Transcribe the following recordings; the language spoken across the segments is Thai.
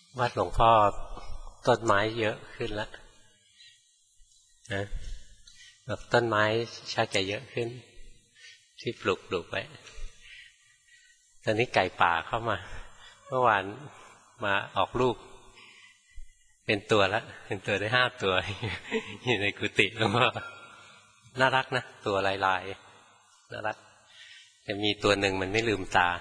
วัดหลวงพ่อต้นไม้เยอะขึ้นแล้วนะแบบต้นไม้ชักจะเยอะขึ้นที่ปลูกไว้ตอนนี้ไก่ป่าเข้ามาเมื่อวานมาออกลูกเป็นตัวแล้วเป็นตัวได้5 ตัวอยู่ในกุฏิแล้วก็น่ารักนะตัวลายๆน่ารักแต่มีตัวหนึ่งมันไม่ลืมตา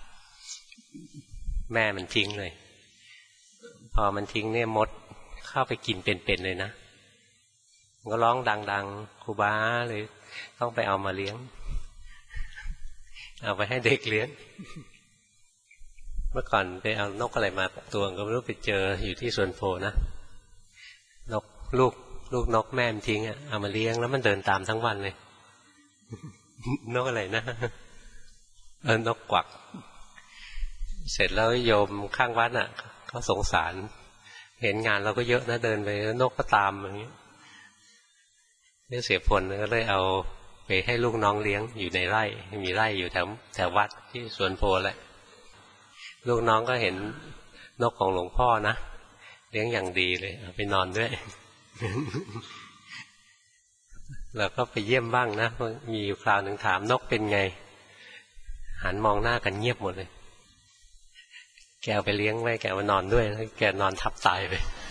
แม่มันทิ้งเลยพอมันทิ้งเนี่ยมดเข้าไปกินเป็นๆเลยนะมันก็ร้องดังๆครูบาเลยต้องไปเอามาเลี้ยงเอาไปให้เด็กเลี้ยงเมื่อก่อนไปเอานกอะไรมาตัวก็ไม่รู้ไปเจออยู่ที่สวนโพนะนกลูกนกแม่มันทิ้งเอามาเลี้ยงแล้วมันเดินตามทั้งวันเลยนกอะไรนะนกกวักเสร็จแล้วโยมข้างวัดเขาสงสารเห็นงานเราก็เยอะนะเดินไปนกก็ตามอย่างนี้เนี่ยเสียผลก็เลยเอาไปให้ลูกน้องเลี้ยงอยู่ในไร่มีไร่อยู่แถววัดที่สวนโพแหละลูกน้องก็เห็นนกของหลวงพ่อนะเลี้ยงอย่างดีเลยเอาไปนอนด้วยแล้วก็ไปเยี่ยมบ้างนะมีอยู่คราวหนึ่งถามนกเป็นไงหันมองหน้ากันเงียบหมดเลยแกเอาไปเลี้ยงไว้แกเอามานอนด้วยแล้วแกนอนทับตายไป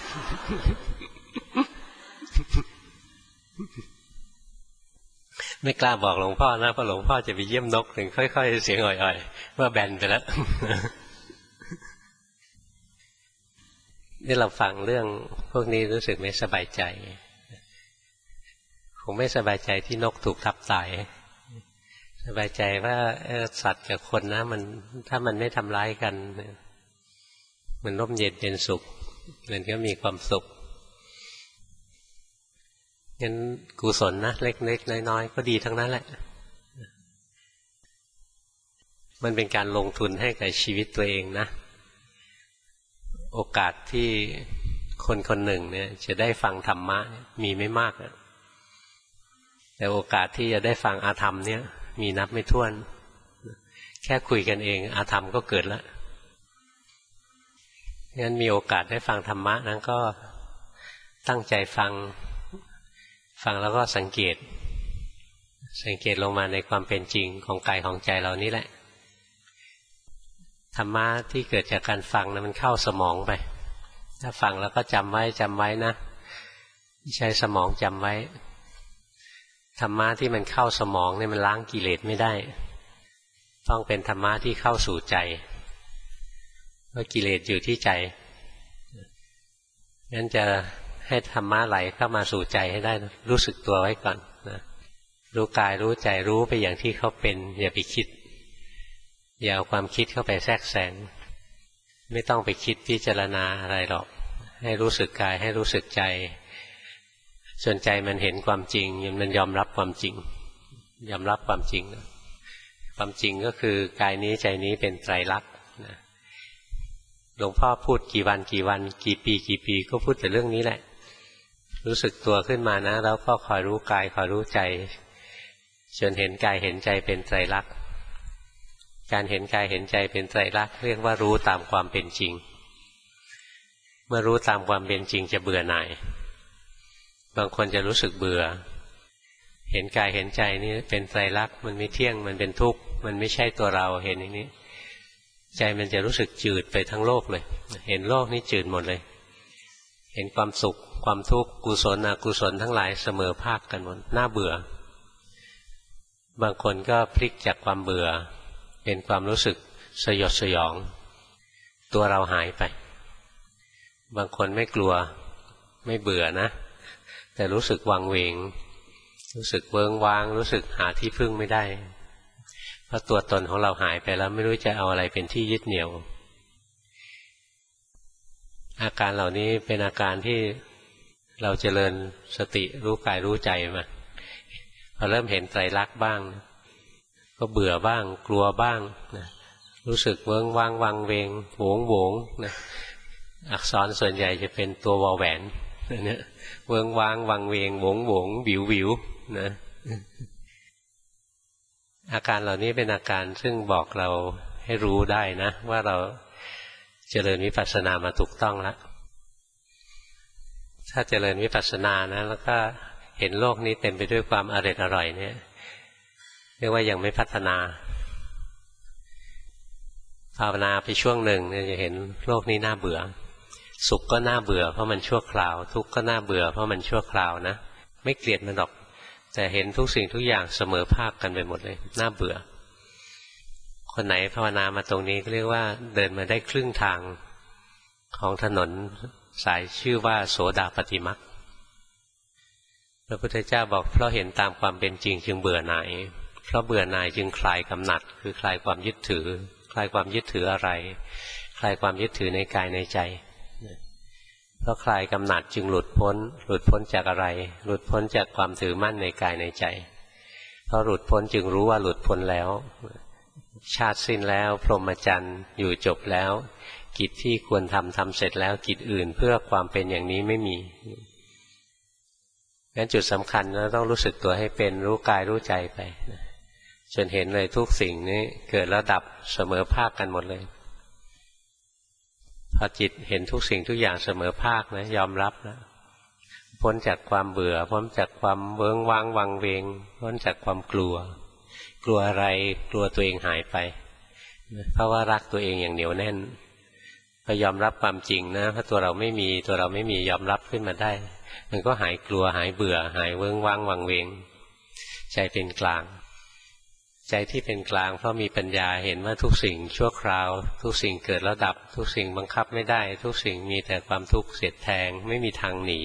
ไม่กล้าบอกหลวงพ่อนะเพราะหลวงพ่อจะไปเยี่ยมนกถึงค่อยๆเสียงอ่อยๆว่าแบนไปแล้วนี่เราฟังเรื่องพวกนี้รู้สึกไม่สบายใจคงไม่สบายใจที่นกถูกทับตายสบายใจว่าสัตว์กับคนนะมันถ้ามันไม่ทำร้ายกันมันร่มเย็นเป็นสุขมันก็มีความสุขงั้นกุศลนะเล็กๆน้อยๆก็ดีทั้งนั้นแหละมันเป็นการลงทุนให้กับชีวิตตัวเองนะโอกาสที่คนคนหนึ่งเนี่ยจะได้ฟังธรรมะมีไม่มากแต่โอกาสที่จะได้ฟังอาธรรมเนี่ยมีนับไม่ถ้วนแค่คุยกันเองอาธรรมก็เกิดแล้วงั้นมีโอกาสได้ฟังธรรมะนั้นก็ตั้งใจฟังแล้วก็สังเกตลงมาในความเป็นจริงของกายของใจเรานี่แหละธรรมะที่เกิดจากการฟังนะมันเข้าสมองไปถ้าฟังแล้วก็จำไว้นะใช้สมองจำไว้ธรรมะที่มันเข้าสมองเนี่ยมันล้างกิเลสไม่ได้ต้องเป็นธรรมะที่เข้าสู่ใจเพราะกิเลสอยู่ที่ใจงั้นจะให้ธรรมะไหลเข้ามาสู่ใจให้ได้รู้สึกตัวไว้ก่อนนะรู้กายรู้ใจรู้ไปอย่างที่เขาเป็นอย่าไปคิดอย่าเอาความคิดเข้าไปแทรกแซงไม่ต้องไปคิดพิจารณาอะไรหรอกให้รู้สึกกายให้รู้สึกใจส่วนใจมันเห็นความจริงมันยอมรับความจริงยอมรับความจริงนะความจริงก็คือกายนี้ใจนี้เป็นไตรลักษณ์นะหลวงพ่อพูดกี่วันกี่ปีก็พูดแต่เรื่องนี้แหละรู้สึกตัวขึ้นมานะแล้วก็คอยรู้กายคอยรู้ใจจนเห็นกายเห็นใจเป็นไตรลักษณ์การเห็นกายเห็นใจเป็นไตรลักษณ์เรียกว่ารู้ตามความเป็นจริงเมื่อรู้ตามความเป็นจริงจะเบื่อหน่ายบางคนจะรู้สึกเบื่อเห็นกายเห็นใจนี่เป็นไตรลักษณ์มันไม่เที่ยงมันเป็นทุกข์มันไม่ใช่ตัวเราเห็นอย่างนี้ใจมันจะรู้สึกจืดไปทั้งโลกเลยเห็นโลกนี้จืดหมดเลยเห็นความสุขความทุกข์กุศลอกุศลทั้งหลายเสมอภาคกันหมดน่าเบื่อบางคนก็พลิกจากความเบื่อเป็นความรู้สึกสยดสยองตัวเราหายไปบางคนไม่กลัวไม่เบื่อนะแต่รู้สึกวังเวงรู้สึกเวิ้งว้างรู้สึกหาที่พึ่งไม่ได้เพราะตัวตนของเราหายไปแล้วไม่รู้จะเอาอะไรเป็นที่ยึดเหนี่ยวอาการเหล่านี้เป็นอาการที่เราเจริญสติรู้กายรู้ใจมาพอเริ่มเห็นไตรลักษณ์บ้างก็เบื่อบ้างกลัวบ้างนะรู้สึกเวิ้งว้างวังเวงโหงนะอักษรส่วนใหญ่จะเป็นตัววอแหวนเนี่ยเวิ้งว้างวังเวงโหงวิวนะอาการเหล่านี้เป็นอาการซึ่งบอกเราให้รู้ได้นะว่าเราเจริญวิปัสสนามาถูกต้องแล้วถ้าเจริญวิปัสสนานะแล้วก็เห็นโลกนี้เต็มไปด้วยความอร่อยเนี่ยเรียกว่ายังไม่พัฒนาภาวนาไปช่วงหนึ่งเนี่ยจะเห็นโลกนี้น่าเบื่อสุขก็น่าเบื่อเพราะมันชั่วคราวทุกข์ก็น่าเบื่อเพราะมันชั่วคราวนะไม่เกลียดมันหรอกแต่เห็นทุกสิ่งทุกอย่างเสมอภาคกันไปหมดเลยน่าเบื่อคนไหนภาวนามาตรงนี้ก็เรียกว่าเดินมาได้ครึ่งทางของถนนสายชื่อว่าโสดาปัตติมรรคพระพุทธเจ้าบอกเพราะเห็นตามความเป็นจริงจึงเบื่อหน่ายเพราะเบื่อหน่ายจึงคลายกำหนัดคือคลายความยึดถือคลายความยึดถืออะไรคลายความยึดถือในกายในใจเพราะคลายกำหนัดจึงหลุดพ้นจากอะไรหลุดพ้นจากความถือมั่นในกายในใจเพราะหลุดพ้นจึงรู้ว่าหลุดพ้นแล้วชาติสิ้นแล้วพรหมจรรย์อยู่จบแล้วกิจที่ควรทำเสร็จแล้วกิจอื่นเพื่อความเป็นอย่างนี้ไม่มีงั้นจุดสำคัญเราต้องรู้สึกตัวให้เป็นรู้กายรู้ใจไปจนเห็นเลยทุกสิ่งนี้เกิดแล้วดับเสมอภาคกันหมดเลยพอจิตเห็นทุกสิ่งทุกอย่างเสมอภาคนะยอมรับนะพ้นจากความเบื่อพ้นจากความเวิ้งว้างวังเวงพ้นจากความกลัวอะไรกลัวตัวเองหายไปเพราะว่ารักตัวเองอย่างเหนียวแน่นพอยอมรับความจริงนะถ้าตัวเราไม่มียอมรับขึ้นมาได้มันก็หายกลัวหายเบื่อหายเวิ้งว้างวังเวงใจเป็นกลางใจที่เป็นกลางเพราะมีปัญญาเห็นว่าทุกสิ่งชั่วคราวทุกสิ่งเกิดแล้วดับทุกสิ่งบังคับไม่ได้ทุกสิ่งมีแต่ความทุกข์เสียดแทงไม่มีทางหนี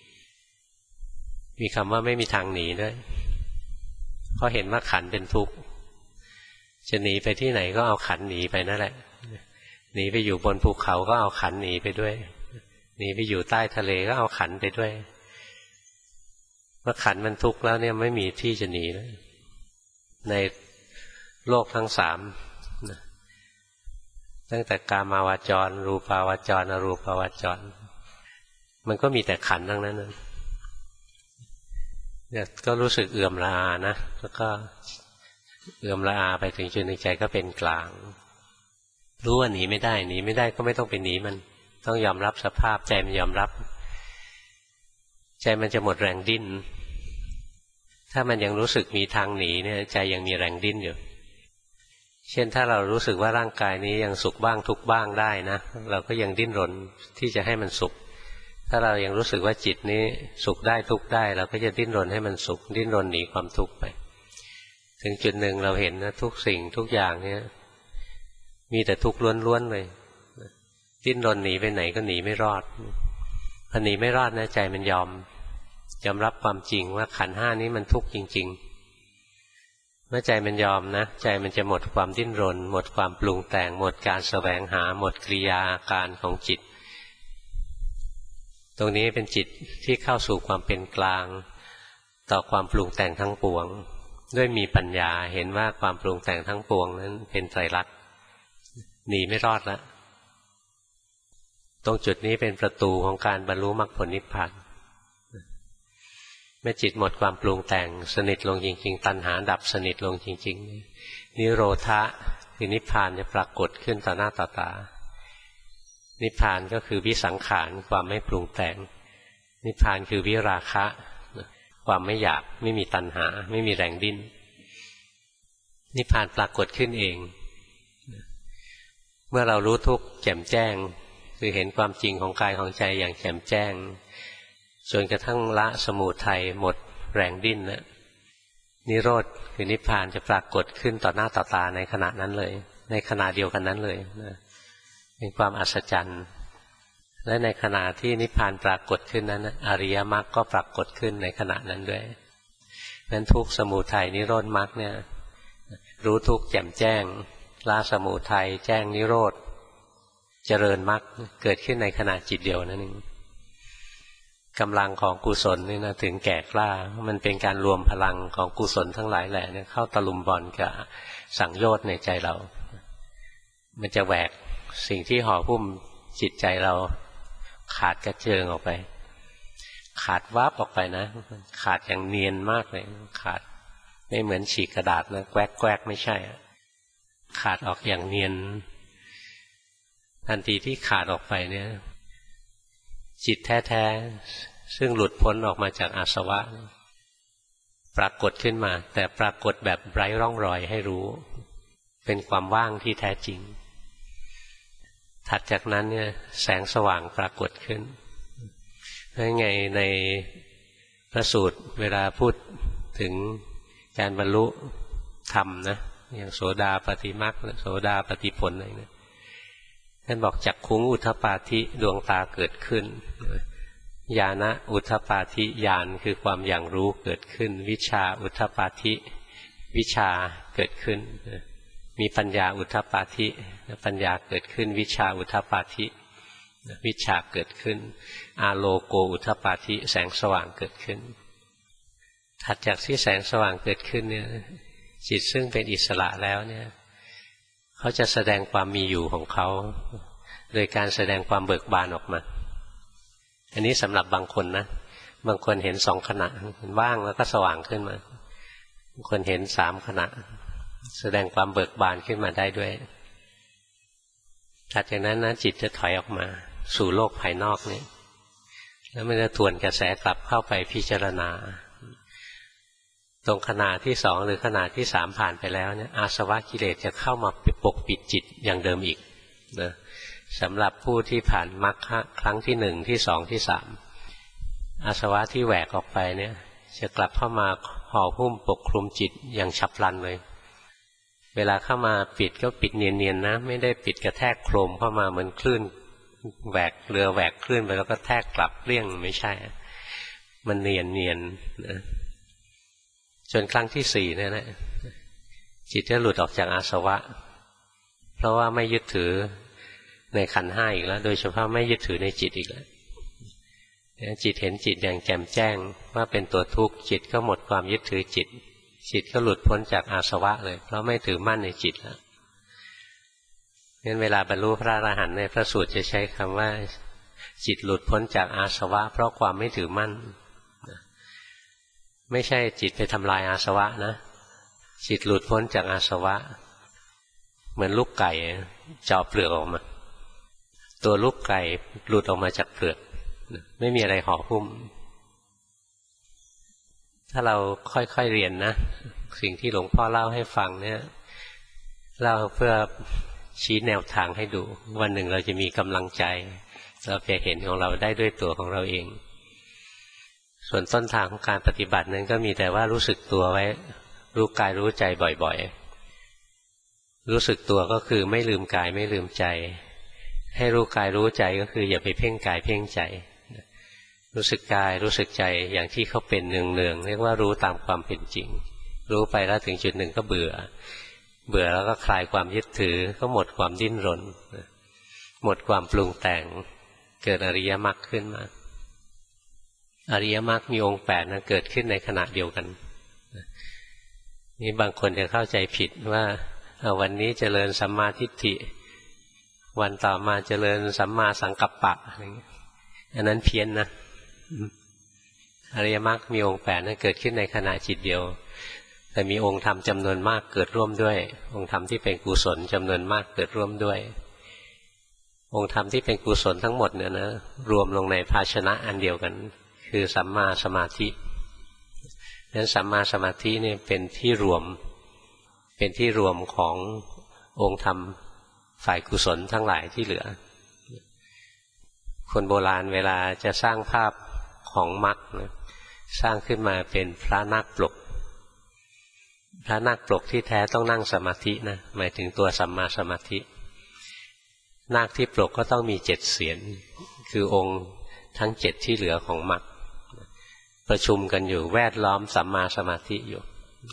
มีคำว่าไม่มีทางหนีด้วยเพราะเห็นว่าขันธ์เป็นทุกข์จะหนีไปที่ไหนก็เอาขันธ์หนีไปนั่นแหละหนีไปอยู่บนภูเขาก็เอาขันธ์หนีไปด้วยหนีไปอยู่ใต้ทะเลก็เอาขันธ์ไปด้วยเมื่อขันธ์มันทุกข์แล้วเนี่ยไม่มีที่จะหนีแล้วในโลกทั้งสามตั้งแต่กามาวจรรูปาวจรอรูปาวจรมันก็มีแต่ขันธ์ทั้งนั้นเนี่ยก็รู้สึกเอื่อมละอานะแล้วก็เอื่อมละอาไปถึงจุดในใจก็เป็นกลางรู้ว่าหนีไม่ได้ก็ไม่ต้องไปหนีมันต้องยอมรับสภาพใจมันยอมรับใจมันจะหมดแรงดิ้นถ้ามันยังรู้สึกมีทางหนีเนี่ยใจยังมีแรงดิ้นอยู่เช่นถ้าเรารู้สึกว่าร่างกายนี้ยังสุขบ้างทุกข์บ้างได้นะเราก็ยังดิ้นรนที่จะให้มันสุขถ้าเรายังรู้สึกว่าจิตนี้สุขได้ทุกข์ได้เราก็จะดิ้นรนให้มันสุขดิ้นรนหนีความทุกข์ไปถึงจุดหนึ่งเราเห็นนะทุกสิ่งทุกอย่างเนี่ยมีแต่ทุกข์ล้วนๆเลยดิ้นรนหนีไปไหนก็หนีไม่รอดพอหนีไม่รอดนะใจมันยอมรับความจริงว่าขันธ์ห้านี้มันทุกข์จริงๆเมื่อใจมันยอมนะใจมันจะหมดความดิ้นรนหมดความปรุงแต่งหมดการแสวงหาหมดกิริยาการของจิตตรงนี้เป็นจิตที่เข้าสู่ความเป็นกลางต่อความปรุงแต่งทั้งปวงด้วยมีปัญญาเห็นว่าความปรุงแต่งทั้งปวงนั้นเป็นไตรลักษณ์หนีไม่รอดแล้วตรงจุดนี้เป็นประตูของการบรรลุมรรคผลนิพพานเมื่อจิตหมดความปรุงแต่งสนิทลงจริงๆตัณหาดับสนิทลงจริงๆนิโรธะคือนิพพานจะปรากฏขึ้นต่อหน้าต่อตานิพพานก็คือวิสังขารความไม่ปรุงแต่งนิพพานคือวิราคะความไม่อยากไม่มีตัณหาไม่มีแรงดิ้นนิพพานปรากฏขึ้นเองเมื่อเรารู้ทุกข์แจ่มแจ้งคือเห็นความจริงของกายของใจอย่างแจ่มแจ้งจนกระทั่งละสมุทัยหมดแรงดิ้นนะนิโรธคือนิพพานจะปรากฏขึ้นต่อหน้าต่อตาในขณะนั้นเลยในขณะเดียวกันนั้นเลยนะเป็นความอัศจรรย์และในขณะที่นิพพานปรากฏขึ้นนั้นอริยมรรคก็ปรากฏขึ้นในขณะนั้นด้วยนั้นทุกข์สมุทัยนิโรธมรรคเนี่ยรู้ทุกข์แจ่มแจ้งละสมุทัยแจ้งนิโรธเจริญมรรคเกิดขึ้นในขณะจิตเดียวนั่นเองกำลังของกุศลนี่นะถึงแก่กล้ามันเป็นการรวมพลังของกุศลทั้งหลายแหละเนี่ยเข้าตะลุมบอลกับสังโยชน์ในใจเรามันจะแหวกสิ่งที่ห่อหุ้มจิตใจเราขาดกระเจิงออกไปขาดวับออกไปนะขาดอย่างเนียนมากเลยขาดไม่เหมือนฉีกกระดาษนะแกวกไม่ใช่ขาดออกอย่างเนียนทันทีที่ขาดออกไปเนี่ยจิตแท้ๆซึ่งหลุดพ้นออกมาจากอาสวะปรากฏขึ้นมาแต่ปรากฏแบบไร้ร่องรอยให้รู้เป็นความว่างที่แท้จริงถัดจากนั้นเนี่ยแสงสว่างปรากฏขึ้นนั่นไงในพระสูตรเวลาพูดถึงการบรรลุธรรมนะอย่างโสดาปัตติมรรคโสดาปัตติผลอะไรเนี่ยท่านบอกจักขุงอุทธปาธิดวงตาเกิดขึ้นญาณอุทธปาธิญาณคือความอย่างรู้เกิดขึ้นวิชาอุทธปาธิวิชาเกิดขึ้นมีปัญญาอุทธปาธิปัญญาเกิดขึ้นวิชาอุทธปาธิวิชาเกิดขึ้นอาโลโกอุทธปาธิแสงสว่างเกิดขึ้นถัดจากที่แสงสว่างเกิดขึ้นเนี่ยจิตซึ่งเป็นอิสระแล้วเนี่ยเขาจะแสดงความมีอยู่ของเขาโดยการแสดงความเบิกบานออกมาอันนี้สำหรับบางคนนะบางคนเห็น2 ขณะเห็นว่างแล้วก็สว่างขึ้นมาบางคนเห็น3 ขณะแสดงความเบิกบานขึ้นมาได้ด้วยถัดจากนั้นนะจิตจะถอยออกมาสู่โลกภายนอกนี่แล้วมันจะทวนกระแสกลับเข้าไปพิจารณาตรงขณะที่2หรือขณะที่3ผ่านไปแล้วเนี่ยอาสวะกิเลสจะเข้ามาปกปิดจิตอย่างเดิมอีกนะสำหรับผู้ที่ผ่านมรรคครั้งที่1ที่2ที่3อาสวะที่แหวกออกไปเนี่ยจะกลับเข้ามาห่อหุ้มปกคลุมจิตอย่างฉับพลันเลยเวลาเข้ามาปิดก็ปิดเนียนๆนะไม่ได้ปิดกระแทกโครมเข้ามาเหมือนคลื่นแหวกเรือแหวกคลื่นไปแล้วก็แทกกลับเรี่ยงไม่ใช่มันเนียนๆนะจนครั้งที่4เนี่ยนะจิตจะหลุดออกจากอาสวะเพราะว่าไม่ยึดถือในขันธ์5อีกแล้วโดยเฉพาะไม่ยึดถือในจิตอีกแล้วจิตเห็นจิตอย่างแจ่มแจ้งว่าเป็นตัวทุกข์จิตก็หมดความยึดถือจิตก็หลุดพ้นจากอาสวะเลยเพราะไม่ถือมั่นในจิตแล้วงั้นเวลาบรรลุพระอรหันต์ในพระสูตรจะใช้คำว่าจิตหลุดพ้นจากอาสวะเพราะความไม่ถือมั่นไม่ใช่จิตไปทำลายอาสวะนะจิตหลุดพ้นจากอาสวะเหมือนลูกไก่เจาะเปลือกออกมาตัวลูกไก่หลุดออกมาจากเปลือกไม่มีอะไรห่อหุ้มถ้าเราค่อยๆเรียนนะสิ่งที่หลวงพ่อเล่าให้ฟังเนี่ยเล่าเพื่อชี้แนวทางให้ดูวันหนึ่งเราจะมีกำลังใจเราจะเห็นของเราได้ด้วยตัวของเราเองส่วนต้นทางของการปฏิบัตินั้นก็มีแต่ว่ารู้สึกตัวไว้รู้กายรู้ใจบ่อยๆรู้สึกตัวก็คือไม่ลืมกายไม่ลืมใจให้รู้กายรู้ใจก็คืออย่าไปเพ่งกายเพ่งใจรู้สึกกายรู้สึกใจอย่างที่เขาเป็นเนืองๆเรียกว่ารู้ตามความเป็นจริงรู้ไปแล้วถึงจุดหนึ่งก็เบื่อแล้วก็คลายความยึดถือก็หมดความดิ้นรนหมดความปรุงแต่งเกิดอริยมรรคขึ้นมาอริยมรรคมีองค์8นะเกิดขึ้นในขณะเดียวกันนี่บางคนจะเข้าใจผิดว่าวันนี้เจริญสัมมาทิฏฐิวันต่อมาเจริญสัมมาสังกัปปะอันนั้นเพี้ยนนะอริยมรรคมีองค์8นั้นเกิดขึ้นในขณะจิตเดียวแต่มีองค์ธรรมจำนวนมากเกิดร่วมด้วยองค์ธรรมที่เป็นกุศลจำนวนมากเกิดร่วมด้วยองค์ธรรมที่เป็นกุศลทั้งหมดเนี่ยนะรวมลงในภาชนะอันเดียวกันคือสัมมาสมาธินั้นสัมมาสมาธินี่เป็นที่รวมขององค์ธรรมฝ่ายกุศลทั้งหลายที่เหลือคนโบราณเวลาจะสร้างภาพของมรรคสร้างขึ้นมาเป็นพระนาคปลกพระนาคปลกที่แท้ต้องนั่งสมาธินะหมายถึงตัวสัมมาสมาธินาคที่ปลกก็ต้องมี7 เสียนคือองค์ทั้ง7ที่เหลือของมรรคประชุมกันอยู่แวดล้อมสัมมาสมาธิอยู่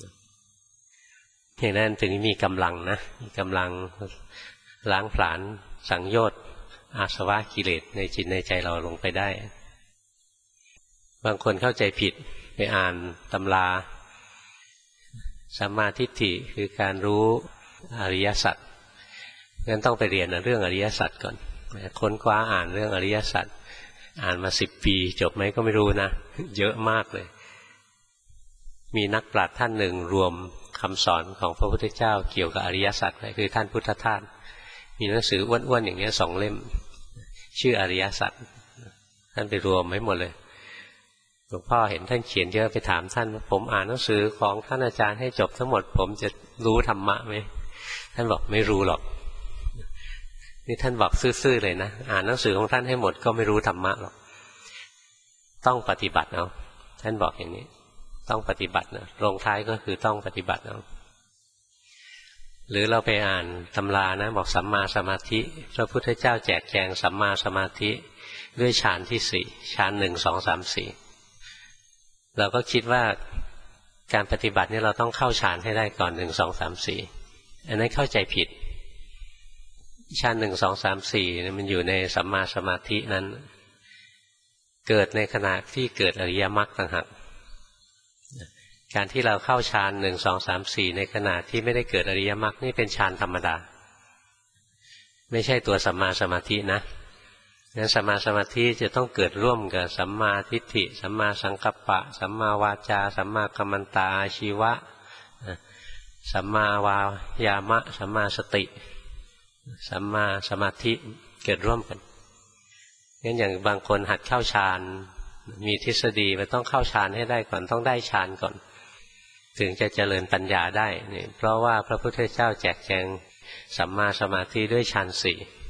อย่างนั้นถึงมีกำลังนะมีกำลังล้างผลาญสังโยชน์อาสวะกิเลสในจิตในใจเราลงไปได้บางคนเข้าใจผิดไปอ่านตำราสัมมาทิฏฐิคือการรู้อริยสัจงั้นต้องไปเรียนเรื่องอริยสัจก่อนค้นคว้าอ่านเรื่องอริยสัจอ่านมา10 ปีจบไหมก็ไม่รู้นะเยอะมากเลยมีนักปราชญ์ท่านหนึ่งรวมคำสอนของพระพุทธเจ้าเกี่ยวกับอริยสัจคือท่านพุทธทาสมีหนังสืออ้วนๆอย่างเงี้ย2 เล่มชื่ออริยสัจท่านไปรวมไว้หมดเลยหลวงพ่อเห็นท่านเขียนเยอะไปถามท่านว่าผมอ่านหนังสือของท่านอาจารย์ให้จบทั้งหมดผมจะรู้ธรรมะไหมท่านบอกไม่รู้หรอกนี่ท่านบอกซื่อๆเลยนะอ่านหนังสือของท่านให้หมดก็ไม่รู้ธรรมะหรอกต้องปฏิบัติเอาท่านบอกอย่างนี้ต้องปฏิบัตินะลงท้ายก็คือต้องปฏิบัติเอาหรือเราไปอ่านตำรานะบอกสัมมาสมาธิพระพุทธเจ้าแจกแจงสัมมาสมาธิด้วยฌานที่4ฌาน1 2 3 4เราก็คิดว่าการปฏิบัตินี่เราต้องเข้าฌานให้ได้ก่อน1 2 3 4อันนั้นเข้าใจผิดฌาน1 2 3 4มันอยู่ในสัมมาสมาธินั้นเกิดในขณะที่เกิดอริยมรรคต่างหากการที่เราเข้าฌาน1 2 3 4ในขณะที่ไม่ได้เกิดอริยมรรคนี่เป็นฌานธรรมดาไม่ใช่ตัวสัมมาสมาธินะงั้นสัมมาสมาธิจะต้องเกิดร่วมกับสัมมาทิฏฐิสัมมาสังกัปปะสัมมาวาจาสัมมากัมมันตาอาชีวะสัมมาวายามะสัมมาสติสัมมาสมาธิเกิดร่วมกันงั้นอย่างบางคนหัดเข้าฌานมีทฤษฎีมันต้องเข้าฌานให้ได้ก่อนต้องได้ฌานก่อนถึงจะเจริญปัญญาได้นี่เพราะว่าพระพุทธเจ้าแจกแจงสัมมาสมาธิด้วยฌาน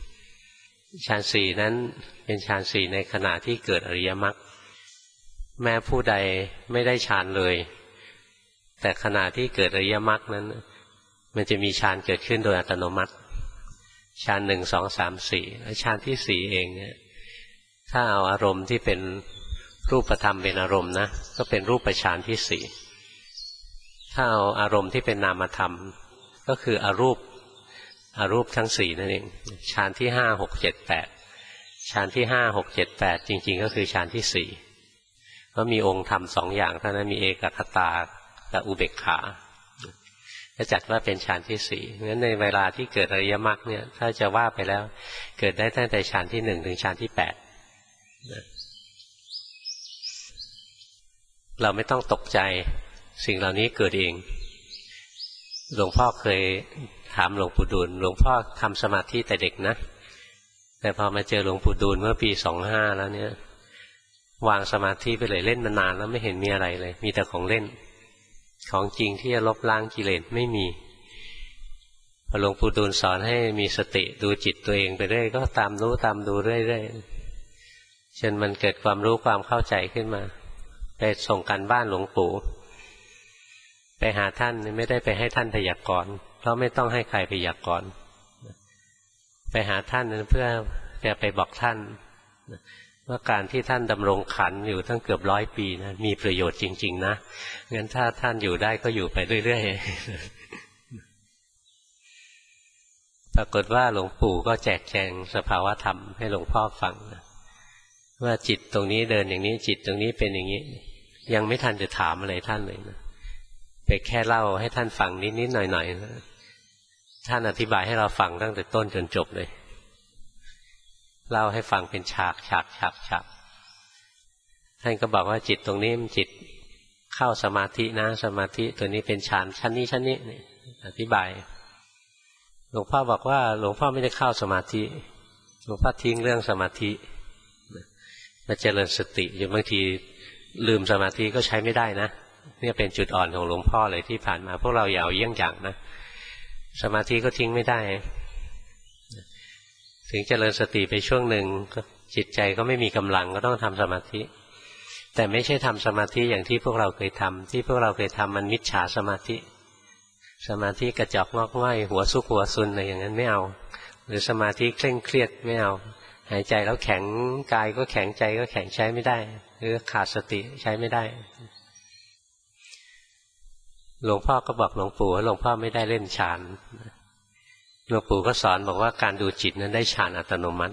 4ฌาน4นั้นเป็นฌาน4ในขณะที่เกิดอริยมรรคแม้ผู้ใดไม่ได้ฌานเลยแต่ขณะที่เกิดอริยมรรคนั้นมันจะมีฌานเกิดขึ้นโดยอัตโนมัติฌาน1 2 3 4และฌานที่4เองเนี่ยถ้าเอาอารมณ์ที่เป็นรูปธรรมเป็นอารมณ์นะก็เป็นรูปฌานที่4ถ้าเอาอารมณ์ที่เป็นนามธรรมก็คืออรูปทั้ง4นั่นเองฌานที่5 6 7 8ฌานที่5 6 7 8จริงๆก็คือฌานที่4ก็มีองค์ธรรม2อย่างเท่านั้นมีเอกคตาและอุเบกขาจะจัดว่าเป็นฌานที่4งั้นในเวลาที่เกิดอริยมรรคเนี่ยถ้าจะว่าไปแล้วเกิดได้ตั้งแต่ฌานที่1ถึงฌานที่8เราไม่ต้องตกใจสิ่งเหล่านี้เกิดเองหลวงพ่อเคยถามหลวงปู่ดูลหลวงพ่อทำสมาธิแต่เด็กนะแต่พอมาเจอหลวงปู่ดูลเมื่อปี25แล้วเนี่ยวางสมาธิไปเลยเล่นมานานแล้วไม่เห็นมีอะไรเลยมีแต่ของเล่นของจริงที่จะลบล้างกิเลสไม่มีพอหลวงปู่ดูลสอนให้มีสติดูจิตตัวเองไปเรื่อยก็ตามรู้ตามดูเรื่อยๆจนมันเกิดความรู้ความเข้าใจขึ้นมาไปส่งกันบ้านหลวงปู่ไปหาท่านไม่ได้ไปให้ท่านพยากรณ์เพราะไม่ต้องให้ใครพยากรณ์ไปหาท่านเพื่อจะไปบอกท่านว่าการที่ท่านดำรงขันธ์อยู่ตั้งเกือบ100 ปีนะมีประโยชน์จริงๆนะงั้นถ้าท่านอยู่ได้ก็อยู่ไปเรื่อยๆปรากฏว่าหลวงปู่ก็แจกแจงสภาวะธรรมให้หลวงพ่อฟังว่าจิตตรงนี้เดินอย่างนี้จิตตรงนี้เป็นอย่างนี้ยังไม่ทันจะถามอะไรท่านเลยนะไปแค่เล่าให้ท่านฟังนิดๆหน่อยๆนะท่านอธิบายให้เราฟังตั้งแต่ต้นจนจบเลยเล่าให้ฟังเป็นฉากท่านก็บอกว่าจิตตรงนี้มันจิตเข้าสมาธินะสมาธิตัวนี้เป็นฌานชั้นนี้อธิบายหลวงพ่อบอกว่าหลวงพ่อไม่ได้เข้าสมาธิหลวงพ่อทิ้งเรื่องสมาธิมาเจริญสติอยู่บางทีลืมสมาธิก็ใช้ไม่ได้นะนี่เป็นจุดอ่อนของหลวงพ่อเลยที่ผ่านมาพวกเราอย่าเอาเยี่ยงอย่างนะสมาธิก็ทิ้งไม่ได้ถึงเจริญสติไปช่วงหนึ่งจิตใจก็ไม่มีกำลังก็ต้องทำสมาธิแต่ไม่ใช่ทำสมาธิอย่างที่พวกเราเคยทำที่พวกเราเคยทำมันมิจฉาสมาธิกระจอกงอกง่อยหัวซุกหัวซุนอะไรอย่างนั้นไม่เอาหรือสมาธิเคร่งเครียดไม่เอาหายใจแล้วแข็งกายก็แข็งใจก็แข็งใช้ไม่ได้หรือขาดสติใช้ไม่ได้หลวงพ่อก็บอกหลวงปู่ว่าหลวงพ่อไม่ได้เล่นฌานหลวงปู่ก็สอนบอกว่าการดูจิตนั้นได้ฌานอัตโนมัติ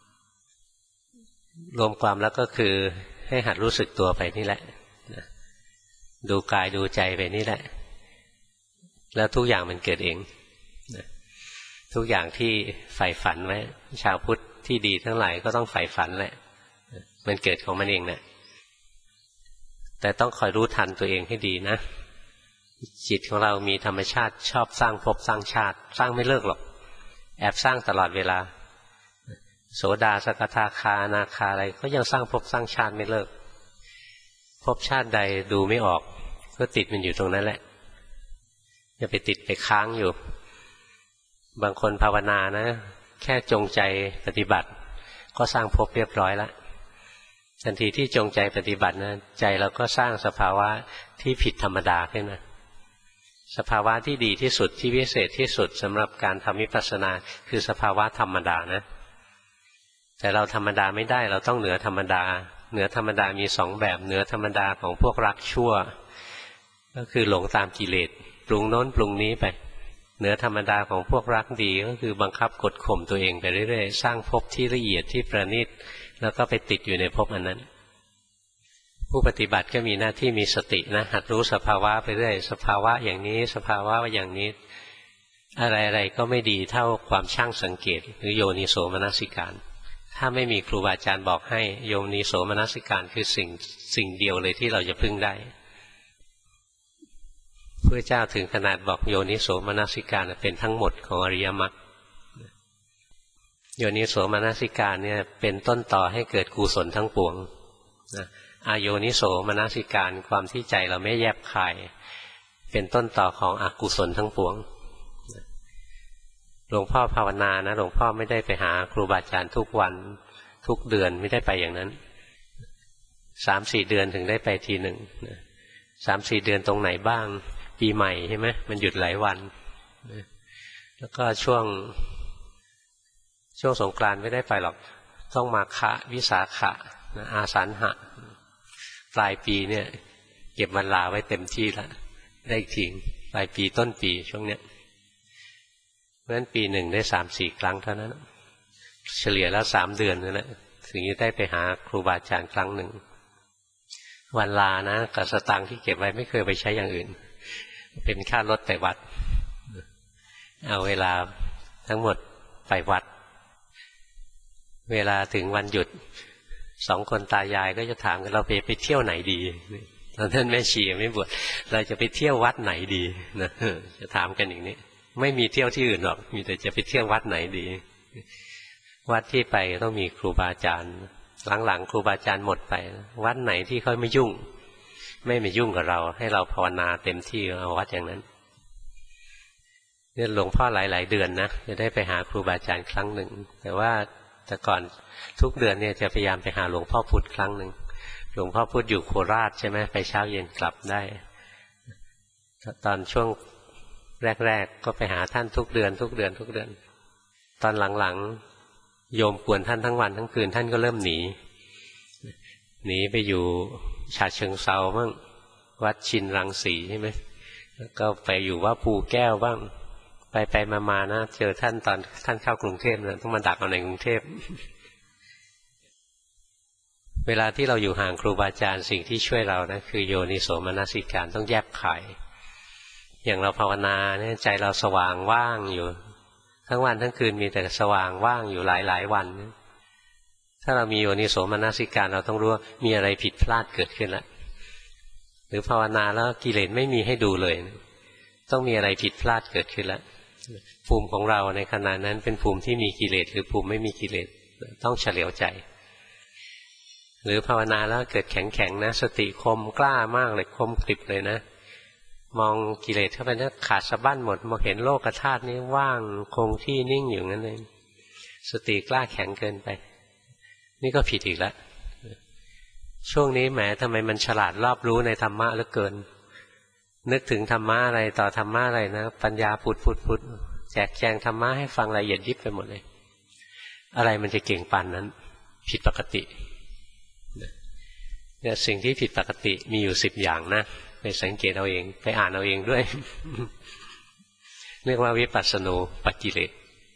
รวมความแล้วก็คือให้หัดรู้สึกตัวไปนี่แหละดูกายดูใจไปนี่แหละแล้วทุกอย่างมันเกิดเองทุกอย่างที่ใฝ่ฝันไว้ชาวพุทธที่ดีทั้งหลายก็ต้องใฝ่ฝันแหละมันเกิดของมันเองนะแต่ต้องคอยรู้ทันตัวเองให้ดีนะจิตของเรามีธรรมชาติชอบสร้างภพสร้างชาติสร้างไม่เลิกหรอกแอบสร้างตลอดเวลาโสดาสกทาคาอนาคาอะไรก็ยังสร้างภพสร้างชาติไม่เลิกภพชาติใดดูไม่ออกก็ติดมันอยู่ตรงนั้นแหละอย่าไปติดไปค้างอยู่บางคนภาวนานะแค่จงใจปฏิบัติก็สร้างภพเรียบร้อยแล้วทันทีที่จงใจปฏิบัตินะใจเราก็สร้างสภาวะที่ผิดธรรมดาขึ้นมาสภาวะที่ดีที่สุดที่วิเศษที่สุดสำหรับการทำวิปัสสนาคือสภาวะธรรมดานะแต่เราธรรมดาไม่ได้เราต้องเหนือธรรมดาเหนือธรรมดามีสองแบบเหนือธรรมดาของพวกรักชั่วก็คือหลงตามกิเลสปรุงโน้นปรุงนี้ไปเหนือธรรมดาของพวกรักดีก็คือบังคับกดข่มตัวเองไปเรื่อยๆสร้างภพที่ละเอียดที่ประณีตแล้วก็ไปติดอยู่ในภพอันนั้นผู้ปฏิบัติก็มีหน้าที่มีสตินะหัดรู้สภาวะไปเรื่อยสภาวะอย่างนี้สภาวะอย่างนี้อะไรๆก็ไม่ดีเท่าความช่างสังเกตหรือโยนิโสมนสิการถ้าไม่มีครูบาอาจารย์บอกให้โยนิโสมนสิการคือสิ่งเดียวเลยที่เราจะพึ่งได้พระเจ้าถึงขนาดบอกโยนิโสมนสิการเป็นทั้งหมดของอริยมรรคโยนิโสมนสิการเนี่ยเป็นต้นต่อให้เกิดกุศลทั้งปวงอโยนิโสมนสิการความที่ใจเราไม่แยบคายเป็นต้นต่อของอกุศลทั้งปวงหลวงพ่อภาวนานะหลวงพ่อไม่ได้ไปหาครูบาอาจารย์ทุกวันทุกเดือนไม่ได้ไปอย่างนั้น 3-4 เดือนถึงได้ไปทีหนึ่ง 3-4 เดือนตรงไหนบ้างปีใหม่ใช่ไหมมันหยุดหลายวันแล้วก็ช่วงสงกรานต์ไม่ได้ไปหรอกต้องมาฆะวิสาขะอาสันหะปลายปีเนี่ยเก็บวันลาไว้เต็มที่แล้วได้อีกทีปลายปีต้นปีช่วงเนี้ยเพราะฉะนั้นปีหนึ่งได้ 3-4 ครั้งเท่านั้นเฉลี่ยแล้ว3 เดือนนั่นแหละถึงจะได้ไปหาครูบาอาจารย์ครั้งหนึ่งวันลานะกับสตางค์ที่เก็บไว้ไม่เคยไปใช้อย่างอื่นเป็นค่ารถไปวัดเอาเวลาทั้งหมดไปวัดเวลาถึงวันหยุด2 คนตายายก็จะถามกันเราไปเที่ยวไหนดีตอนนั้นแม่ชีไม่บวชเราจะไปเที่ยววัดไหนดีนะจะถามกันอย่างนี้ไม่มีเที่ยวที่อื่นหรอกมีแต่จะไปเที่ยววัดไหนดีวัดที่ไปต้องมีครูบาอาจารย์หลังๆครูบาอาจารย์หมดไปวัดไหนที่เขาไม่ยุ่งไม่มายุ่งกับเราให้เราภาวนาเต็มที่เอาวัดอย่างนั้นเนี่ยหลวงพ่อหลายๆเดือนนะจะได้ไปหาครูบาอาจารย์ครั้งหนึ่งแต่ก่อนทุกเดือนเนี่ยจะพยายามไปหาหลวงพ่อพุธครั้งหนึ่งหลวงพ่อพุธอยู่โคราชใช่ไหมไปเช้าเย็นกลับได้ตอนช่วงแรกๆก็ไปหาท่านทุกเดือนตอนหลังๆโยมกวนท่านทั้งวันทั้งคืนท่านก็เริ่มหนีไปอยู่ฉะเชิงเทราบ้างวัดชินรังสีใช่ไหมแล้วก็ไปอยู่ว่าภูแก้วบ้างไปมานะเจอท่านตอนท่านเข้ากรุงเทพนะต้องมาดักเอาในกรุงเทพเวลาที่เราอยู่ห่างครูบาอาจารย์สิ่งที่ช่วยเรานะคือโยนิโสมนสิการต้องแยบคายอย่างเราภาวนาเนี่ยใจเราสว่างว่างอยู่ทั้งวันทั้งคืนมีแต่สว่างว่างอยู่หลายวันถ้าเรามีโยนิโสมนสิการเราต้องรู้ว่ามีอะไรผิดพลาดเกิดขึ้นแล้วหรือภาวนาแล้วกิเลสไม่มีให้ดูเลยต้องมีอะไรผิดพลาดเกิดขึ้นแล้วภูมิของเราในขณะนั้นเป็นภูมิที่มีกิเลสหรือภูมิไม่มีกิเลสต้องเฉลียวใจหรือภาวนาแล้วเกิดแข็งนะสติคมกล้ามากเลยคมกริบเลยนะมองกิเลสเข้าไปแล้วขาดสะบั้นหมดมองเห็นโลกธาตุนี้ว่างคงที่นิ่งอยู่งั้นเลยสติกล้าแข็งเกินไปนี่ก็ผิดอีกแล้วช่วงนี้แหมทำไมมันฉลาดรอบรู้ในธรรมะเหลือเกินนึกถึงธรรมะอะไรต่อธรรมะอะไรนะปัญญาพุดแจกแจงธรรมะให้ฟังละเอียดยิบไปหมดเลยอะไรมันจะเก่งปานนั้นผิดปกติเนี่ยสิ่งที่ผิดปกติมีอยู่10 อย่างนะไปสังเกตเอาเองไปอ่านเอาเองด้วยเรียกว่าวิปัสสนูปกิเลส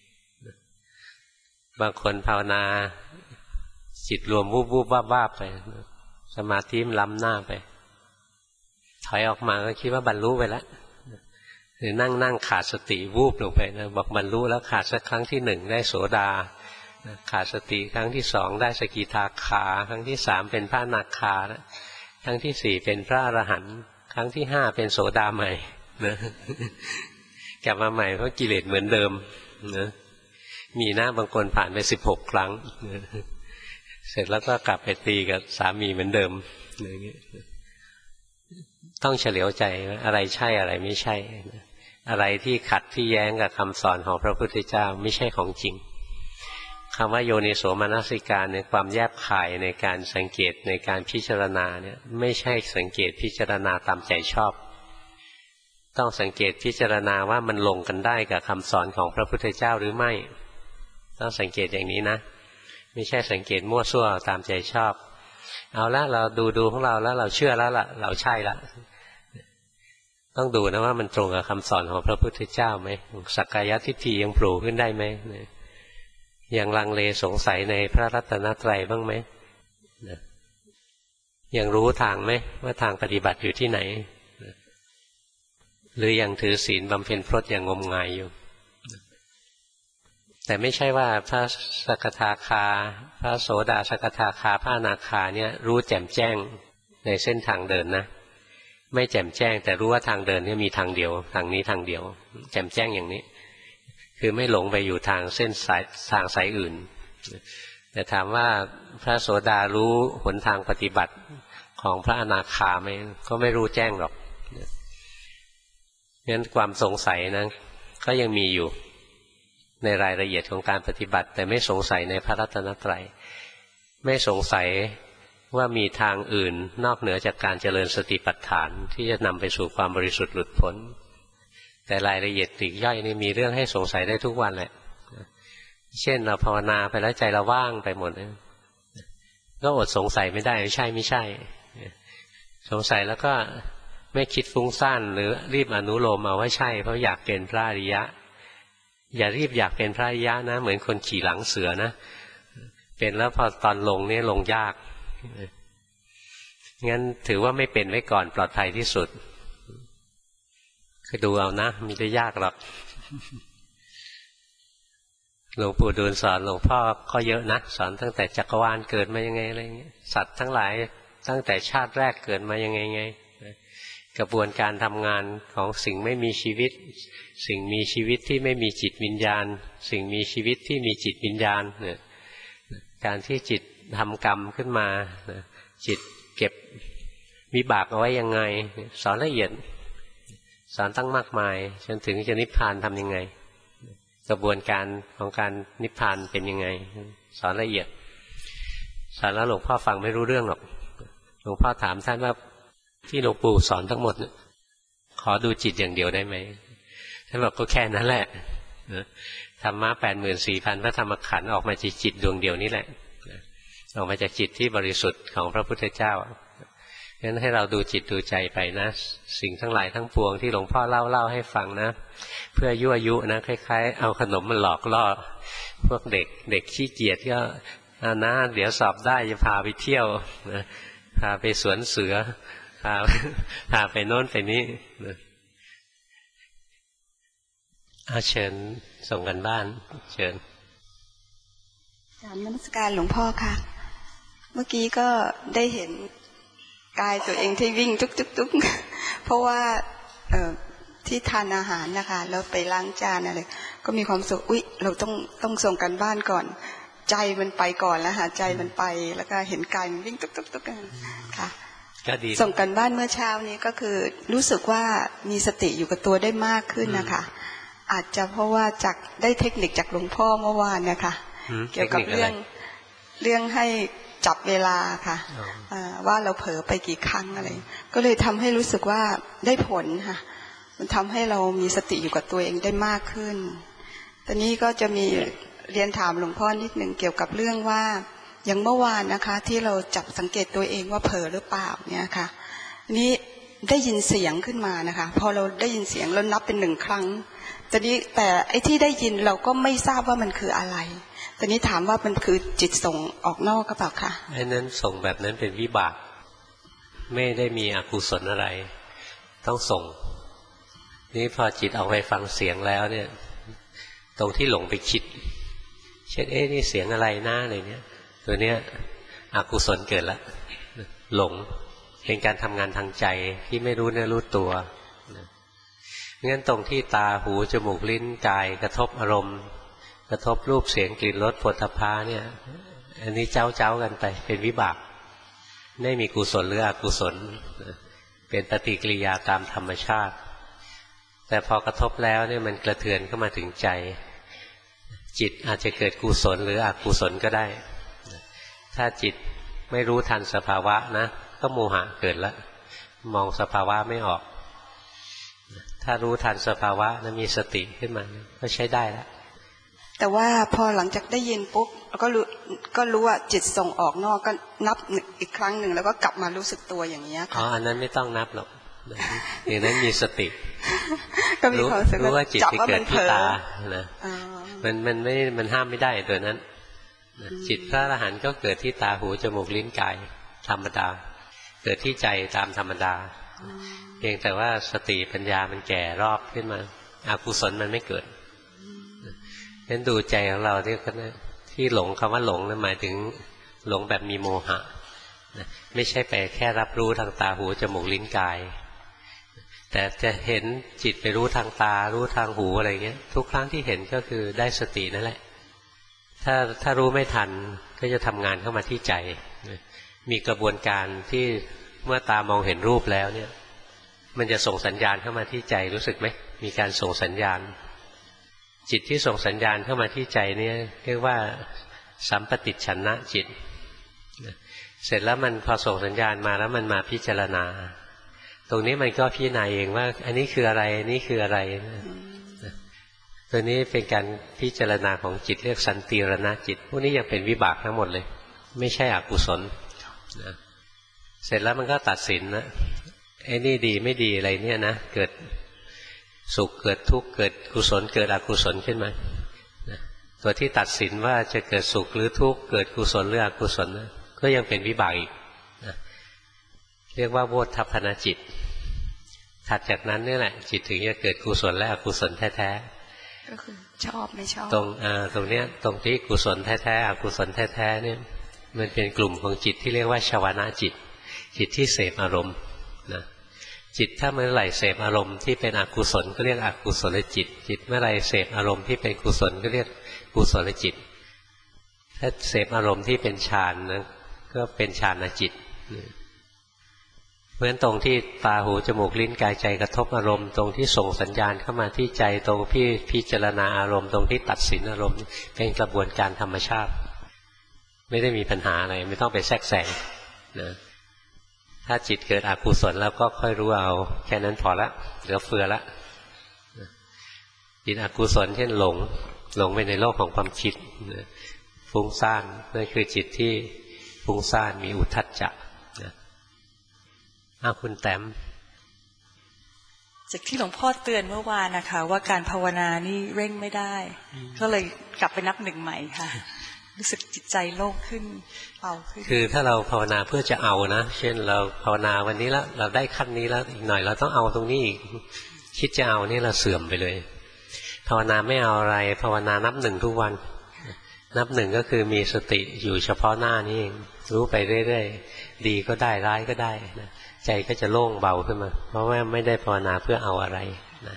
บางคนภาวนาจิตรวมวูบๆบ้าๆไปสมาธิมันล้ำหน้าไปถอยออกมาก็คิดว่าบรรลุไปแล้วหรือนั่งขาดสติวูบลงไปนะบอกบรรลุแล้วขาดสักครั้งที่1ได้โสดาขาดสติครั้งที่2ได้สกิทาคาครั้งที่3เป็นพระอนาคาครั้งที่4เป็นพระอรหันต์ครั้งที่5เป็นโสดาใหม่นะกลับมาใหม่เพราะกิเลสเหมือนเดิมนะมีนะบางคนผ่านไป16 ครั้งเสร็จแล้วก็กลับไปตีกับสามีเหมือนเดิมอย่างนี้ต้องเฉลียวใจว่าอะไรใช่อะไรไม่ใช่อะไรที่ขัดที่แย้งกับคำสอนของพระพุทธเจ้าไม่ใช่ของจริงคำว่าโยนิโสมนสิการในความแยบคายในการสังเกตในการพิจารณาเนี่ยไม่ใช่สังเกตพิจารณาตามใจชอบต้องสังเกตพิจารณาว่ามันลงกันได้กับคำสอนของพระพุทธเจ้าหรือไม่ต้องสังเกตอย่างนี้นะไม่ใช่สังเกตมั่วซั่วตามใจชอบเอาละเราดูของเราแล้วเราเชื่อแล้วล่ะเราใช่ละต้องดูนะว่ามันตรงกับคำสอนของพระพุทธเจ้าไหมสักกายทิฏฐิยังโผล่ขึ้นได้ไหมยังลังเลสงสัยในพระรัตนตรัยบ้างไหมยังรู้ทางไหมว่าทางปฏิบัติอยู่ที่ไหนหรือยังถือศีลบำเพ็ญพรตอย่างงมงายอยู่แต่ไม่ใช่ว่าพระสกทาคาพระโสดาสกทาคาพระอนาคาเนี่ยรู้แจ่มแจ้งในเส้นทางเดินนะไม่แจ่มแจ้งแต่รู้ว่าทางเดินเนี่ยมีทางเดียวทางนี้ทางเดียวแจ่มแจ้งอย่างนี้คือไม่หลงไปอยู่ทางเส้นสายอื่นแต่ถามว่าพระโสดารู้หนทางปฏิบัติของพระอนาคาไหมก็ไม่รู้แจ้งหรอกงั้นความสงสัยนะก็ยังมีอยู่ในรายละเอียดของการปฏิบัติแต่ไม่สงสัยในพระรัตนตรัยไม่สงสัยว่ามีทางอื่นนอกเหนือจากการเจริญสติปัฏฐานที่จะนำไปสู่ความบริสุทธิ์หลุดพ้นแต่รายละเอียดปลีกย่อยนี่มีเรื่องให้สงสัยได้ทุกวันแหละเช่นเราภาวนาไปแล้วใจเราว่างไปหมดก็อดสงสัยไม่ได้ใช่ไม่ใช่สงสัยแล้วก็ไม่คิดฟุ้งซ่านหรือรีบอนุโลมเอาว่าใช่เพราะอยากเป็นพระอริยะอย่ารีบอยากเป็นพระอริยะนะเหมือนคนขี่หลังเสือนะเป็นแล้วพอตอนลงนี่ลงยากงั้นถือว่าไม่เป็นไว้ก่อนปลอดภัยที่สุดคือดูเอานะมีได้ยากหรอกหลวงปู่ดูลสอนหลวงพ่อก็เยอะนะสอนตั้งแต่จักรวาลเกิดมายังไงอะไรเงี้ยสัตว์ทั้งหลายตั้งแต่ชาติแรกเกิดมายังไงกระบวนการทำงานของสิ่งไม่มีชีวิตสิ่งมีชีวิตที่ไม่มีจิตวิญญาณสิ่งมีชีวิตที่มีจิตวิญญาณเนี่ยการที่จิตทำกรรมขึ้นมาจิตเก็บวิบากเอาไว้ยังไงสอนละเอียดสอนตั้งมากมายจนถึงจะนิพพานทำยังไงกระบวนการของการนิพพานเป็นยังไงสอนละเอียดสอนแล้วหลวงพ่อฟังไม่รู้เรื่องหรอกหลวงพ่อถามท่านว่าที่หลวงปู่สอนทั้งหมดขอดูจิตอย่างเดียวได้ไหมท่านบอกก็แค่นั้นแหละธรรมะ84,000 พระธรรมขันธ์ออกมาจากจิตดวงเดียวนี้แหละออกมาจากจิตที่บริสุทธิ์ของพระพุทธเจ้างั้นให้เราดูจิตดูใจไปนะสิ่งทั้งหลายทั้งปวงที่หลวงพ่อเล่าให้ฟังนะเพื่อยั่วยุนะคล้ายๆเอาขนมมาหลอกล่อพวกเด็กขี้เกียจก็นะเดี๋ยวสอบได้จะพาไปเที่ยวนะพาไปสวนเสือพาไปโน่นไปนี้เชิญส่งกันบ้านเชิญกราบนมัสการหลวงพ่อค่ะเมื่อกี้ก็ได้เห็นกายตัวเองที่วิ่งจุกเพราะว่าที่ทานอาหารนะคะแล้วไปล้างจานอะไรก็มีความสุขอุ๊ยเราต้องส่งกันบ้านก่อนใจมันไปก่อนแล้วค่ะใจมันไปแล้วก็เห็นกายมันวิ่งตุกค่ะส่งกันบ้านเมื่อเช้านี้ก็คือรู้สึกว่ามีสติอยู่กับตัวได้มากขึ้นนะคะอาจจะเพราะว่าจากได้เทคนิคจากหลวงพ่อเมื่อวานนะคะเกี่ยวกับเรื่องให้จับเวลาค่ะว่าเราเผลอไปกี่ครั้งอะไรก็เลยทำให้รู้สึกว่าได้ผลค่ะมันทำให้เรามีสติอยู่กับตัวเองได้มากขึ้นตอนนี้ก็จะมีเรียนถามหลวงพ่อนิดหนึ่งเกี่ยวกับเรื่องว่าอย่างเมื่อวานนะคะที่เราจับสังเกตตัวเองว่าเผลอหรือเปล่าเนี่ยค่ะนี้ได้ยินเสียงขึ้นมานะคะพอเราได้ยินเสียงแล้วนับเป็น1 ครั้งตอนนี้แต่ไอ้ที่ได้ยินเราก็ไม่ทราบว่ามันคืออะไรตอนนี้ถามว่ามันคือจิตส่งออกนอกก็เปล่าคะไอ้นั้นส่งแบบนั้นเป็นวิบากไม่ได้มีอกุศลอะไรต้องส่งนี่พอจิตออกไปฟังเสียงแล้วเนี่ยตรงที่หลงไปคิดเช่นนี่เสียงอะไรนะอะไรเนี้ยตัวเนี้ยอกุศลเกิดละหลงเป็นการทำงานทางใจที่ไม่รู้เนื้อรู้ตัวงั้นตรงที่ตาหูจมูกลิ้นกายกระทบอารมณ์กระทบรูปเสียงกลิ่นรสโผฏฐัพพะเนี่ยอันนี้เจ้ากันไปเป็นวิบากไม่มีกุศลหรืออกุศลเป็นปฏิกิริยาตามธรรมชาติแต่พอกระทบแล้วเนี่ยมันกระเทือนเข้ามาถึงใจจิตอาจจะเกิดกุศลหรืออกุศลก็ได้ถ้าจิตไม่รู้ทันสภาวะนะก็โมหะเกิดแล้วมองสภาวะไม่ออกถ้ารู้ทันสภาวะนะมีสติขึ้นมาก็ใช้ได้แล้วแต่ว่าพอหลังจากได้ยินปุ๊บก็รู้ว่าจิตส่งออกนอกก็นับอีกครั้งหนึ่งแล้วก็กลับมารู้สึกตัวอย่างนี้ค่ะอันนั้นไม่ต้องนับหรอกอย่างนั้นมีสติก็มีความรู้สึกว่าจิตที่เกิดที่ตานะมันห้ามไม่ได้ตัวนั้นจิตพระอรหันต์ก็เกิดที่ตาหูจมูกลิ้นกายธรรมดาเกิดที่ใจตามธรรมดาเพียงแต่ว่าสติปัญญามันแก่รอบขึ้นมาอกุศลมันไม่เกิดงั้นดูใจของเราเนี่ยก็ที่หลงคำว่าหลงนั่นหมายถึงหลงแบบมีโมหะไม่ใช่ไปแค่รับรู้ทางตาหูจมูกลิ้นกายแต่จะเห็นจิตไปรู้ทางตารู้ทางหูอะไรเงี้ยทุกครั้งที่เห็นก็คือได้สตินั่นแหละถ้ารู้ไม่ทันก็จะทำงานเข้ามาที่ใจมีกระบวนการที่เมื่อตามองเห็นรูปแล้วเนี่ยมันจะส่งสัญญาณเข้ามาที่ใจรู้สึกไหมมีการส่งสัญญาณจิตที่ส่งสัญญาณเข้ามาที่ใจเนี่ยเรียกว่าสัมปติชนะจิตเสร็จแล้วมันพอส่งสัญญาณมาแล้วมันมาพิจารณาตรงนี้มันก็พิจารณาเองว่าอันนี้คืออะไรอันนี้คืออะไรตัวนี้เป็นการพิจารณาของจิตเรียกสันติรณจิตพวกนี้ยังเป็นวิบากทั้งหมดเลยไม่ใช่อกุศลเสร็จแล้วมันก็ตัดสินนะไอ้นี่ดีไม่ดีอะไรเนี่ยนะเกิดสุขเกิดทุกข์เกิดกุศลเกิดอกุศลขึ้นมาตัวที่ตัดสินว่าจะเกิดสุขหรือทุกข์เกิดกุศลหรืออกุศลนะก็ยังเป็นวิบากอีกเรียกว่าโวทัพพนจิตถัดจากนั้นนี่แหละจิตถึงจะเกิดกุศลและอกุศลแท้ๆก็คือชอบไม่ชอบตรงเนี้ยตรงที่กุศลแท้ๆอกุศลแท้ๆเนี่ยมันเป็นกลุ่มของจิตที่เรียกว่าชวนะจิตจิตที่เสพอารมณ์นะจิตถ้าเมื่อไหร่เสพอารมณ์ที่เป็นอกุศลก็เรียกอกุศลจิตจิตเมื่อไหร่เสพอารมณ์ที่เป็นกุศลก็เรียกกุศลจิตถ้าเสพอารมณ์ที่เป็นฌานนะก็เป็นฌานจิตเพราะฉะนั้นตรงที่ตาหูจมูกลิ้นกายใจกระทบอารมณ์ตรงที่ส่งสัญญาณเข้ามาที่ใจตรงที่พิจารณาอารมณ์ตรงที่ตัดสินอารมณ์เป็นกระบวนการธรรมชาติไม่ได้มีปัญหาอะไรไม่ต้องไปแทรกแซงนะถ้าจิตเกิดอกุศลแล้วก็ค่อยรู้เอาแค่นั้นพอละเหลือเฟือละจิตอกุศลเช่นหลงไปในโลกของความคิดฟุ้งซ่านนั่นคือจิตที่ฟุ้งซ่านมีอุทธัจจะคุณแต้มจากที่หลวงพ่อเตือนเมื่อวานนะคะว่าการภาวนานี่เร่งไม่ได้ก็เลยกลับไปนับหนึ่งใหม่ค่ะรู้สึกจิตใจโล่งขึ้นเบาขึ้นคือถ้าเราภาวนาเพื่อจะเอานะเช่นเราภาวนาวันนี้แล้วเราได้ขั้นนี้แล้วอีกหน่อยเราต้องเอาตรงนี้อีกคิดจะเอานี่เราเสื่อมไปเลยภาวนาไม่เอาอะไรภาวนานับหนึ่งทุกวันนับหนึ่งก็คือมีสติอยู่เฉพาะหน้านี่เองรู้ไปเรื่อยๆดีก็ได้ร้ายก็ได้นะใจก็จะโล่งเบาขึ้นมาเพราะว่าไม่ได้ภาวนาเพื่อเอาอะไรนะ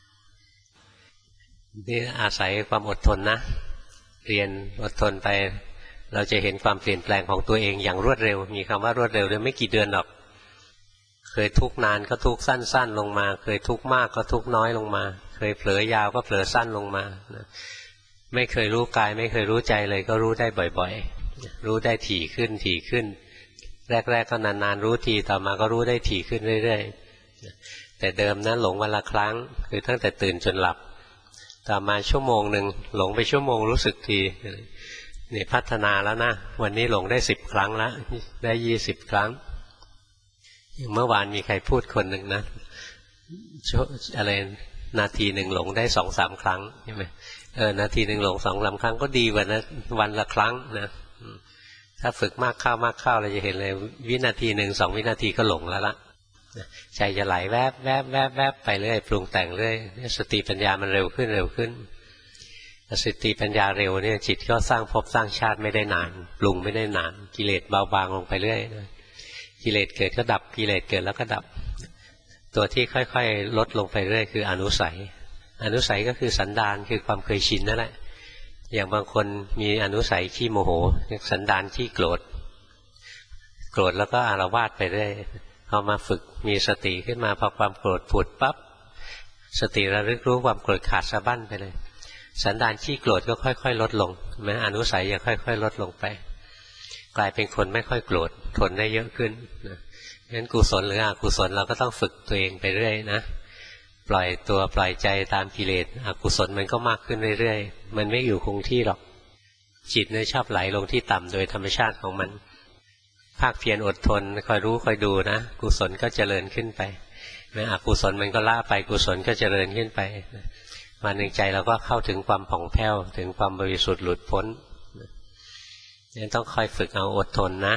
นี่อาศัยความอดทนนะเรียนอดทนไปเราจะเห็นความเปลี่ยนแปลงของตัวเองอย่างรวดเร็วมีคำว่ารวดเร็วเลยไม่กี่เดือนหรอกเคยทุกข์นานก็ทุกข์สั้นๆลงมาเคยทุกข์มากก็ทุกข์น้อยลงมาเคยเผลอยาวก็เผลอสั้นลงมานะไม่เคยรู้กายไม่เคยรู้ใจเลยก็รู้ได้บ่อยๆรู้ได้ถี่ขึ้นแรกๆก็นานๆรู้ทีต่อมาก็รู้ได้ถี่ขึ้นเรื่อยๆแต่เดิมนั้นหลงวันละครั้งคือตั้งแต่ตื่นจนหลับต่อมาชั่วโมงหนึ่งหลงไปชั่วโมงรู้สึกทีนี่พัฒนาแล้วนะวันนี้หลงได้10 ครั้งแล้วได้20 ครั้งเมื่อวานมีใครพูดคนหนึ่งนะอะไรนาทีหนึ่งหลงได้2-3 ครั้งใช่ไหมนาทีหนึ่งหลง2-3 ครั้งก็ดีกว่านะวันละครั้งนะถ้าฝึกมากเข้าเราจะเห็นเลยวินาทีหนึ่ง2 วินาทีก็หลงแล้วละใจจะไหลแวบไปเรื่อยปรุงแต่งเรื่อยสติปัญญามันเร็วขึ้นสติปัญญาเร็วเนี่ยจิตก็สร้างภพสร้างชาติไม่ได้นานปรุงไม่ได้นานกิเลสเบาบางลงไปเรื่อยกิเลสเกิดก็ดับกิเลสเกิดแล้วก็ดับตัวที่ค่อยๆลดลงไปเรื่อยคืออนุสัยก็คือสันดานคือความเคยชินนั่นแหละอย่างบางคนมีอนุสัยขี้โมโหสันดานขี้โกรธแล้วก็อาละวาดไปเรื่อยพอมาฝึกมีสติขึ้นมาพอความโกรธผุดปั๊บสติระลึกรู้ความโกรธขาดสะบั้นไปเลยสันดานขี้โกรธก็ค่อยๆลดลงแม้อนุสัยจะค่อยๆลดลงไปกลายเป็นคนไม่ค่อยโกรธทนได้เยอะขึ้นนะงั้นกุศลหรืออกุศลเราก็ต้องฝึกตัวเองไปเรื่อยนะปล่อยตัวปล่อยใจตามกิเลสอกุศลมันก็มากขึ้นเรื่อยๆมันไม่อยู่คงที่หรอกจิตเนี่ยชอบไหลลงที่ต่ำโดยธรรมชาติของมันภาคเพียรอดทนคอยรู้คอยดูนะกุศลก็เจริญขึ้นไปแม้อกุศลมันก็ละไปกุศลก็เจริญขึ้นไปวันหนึ่งใจเราก็เข้าถึงความผ่องแผ้วถึงความบริสุทธิ์หลุดพ้นนี่ต้องคอยฝึกเอาอดทนนะ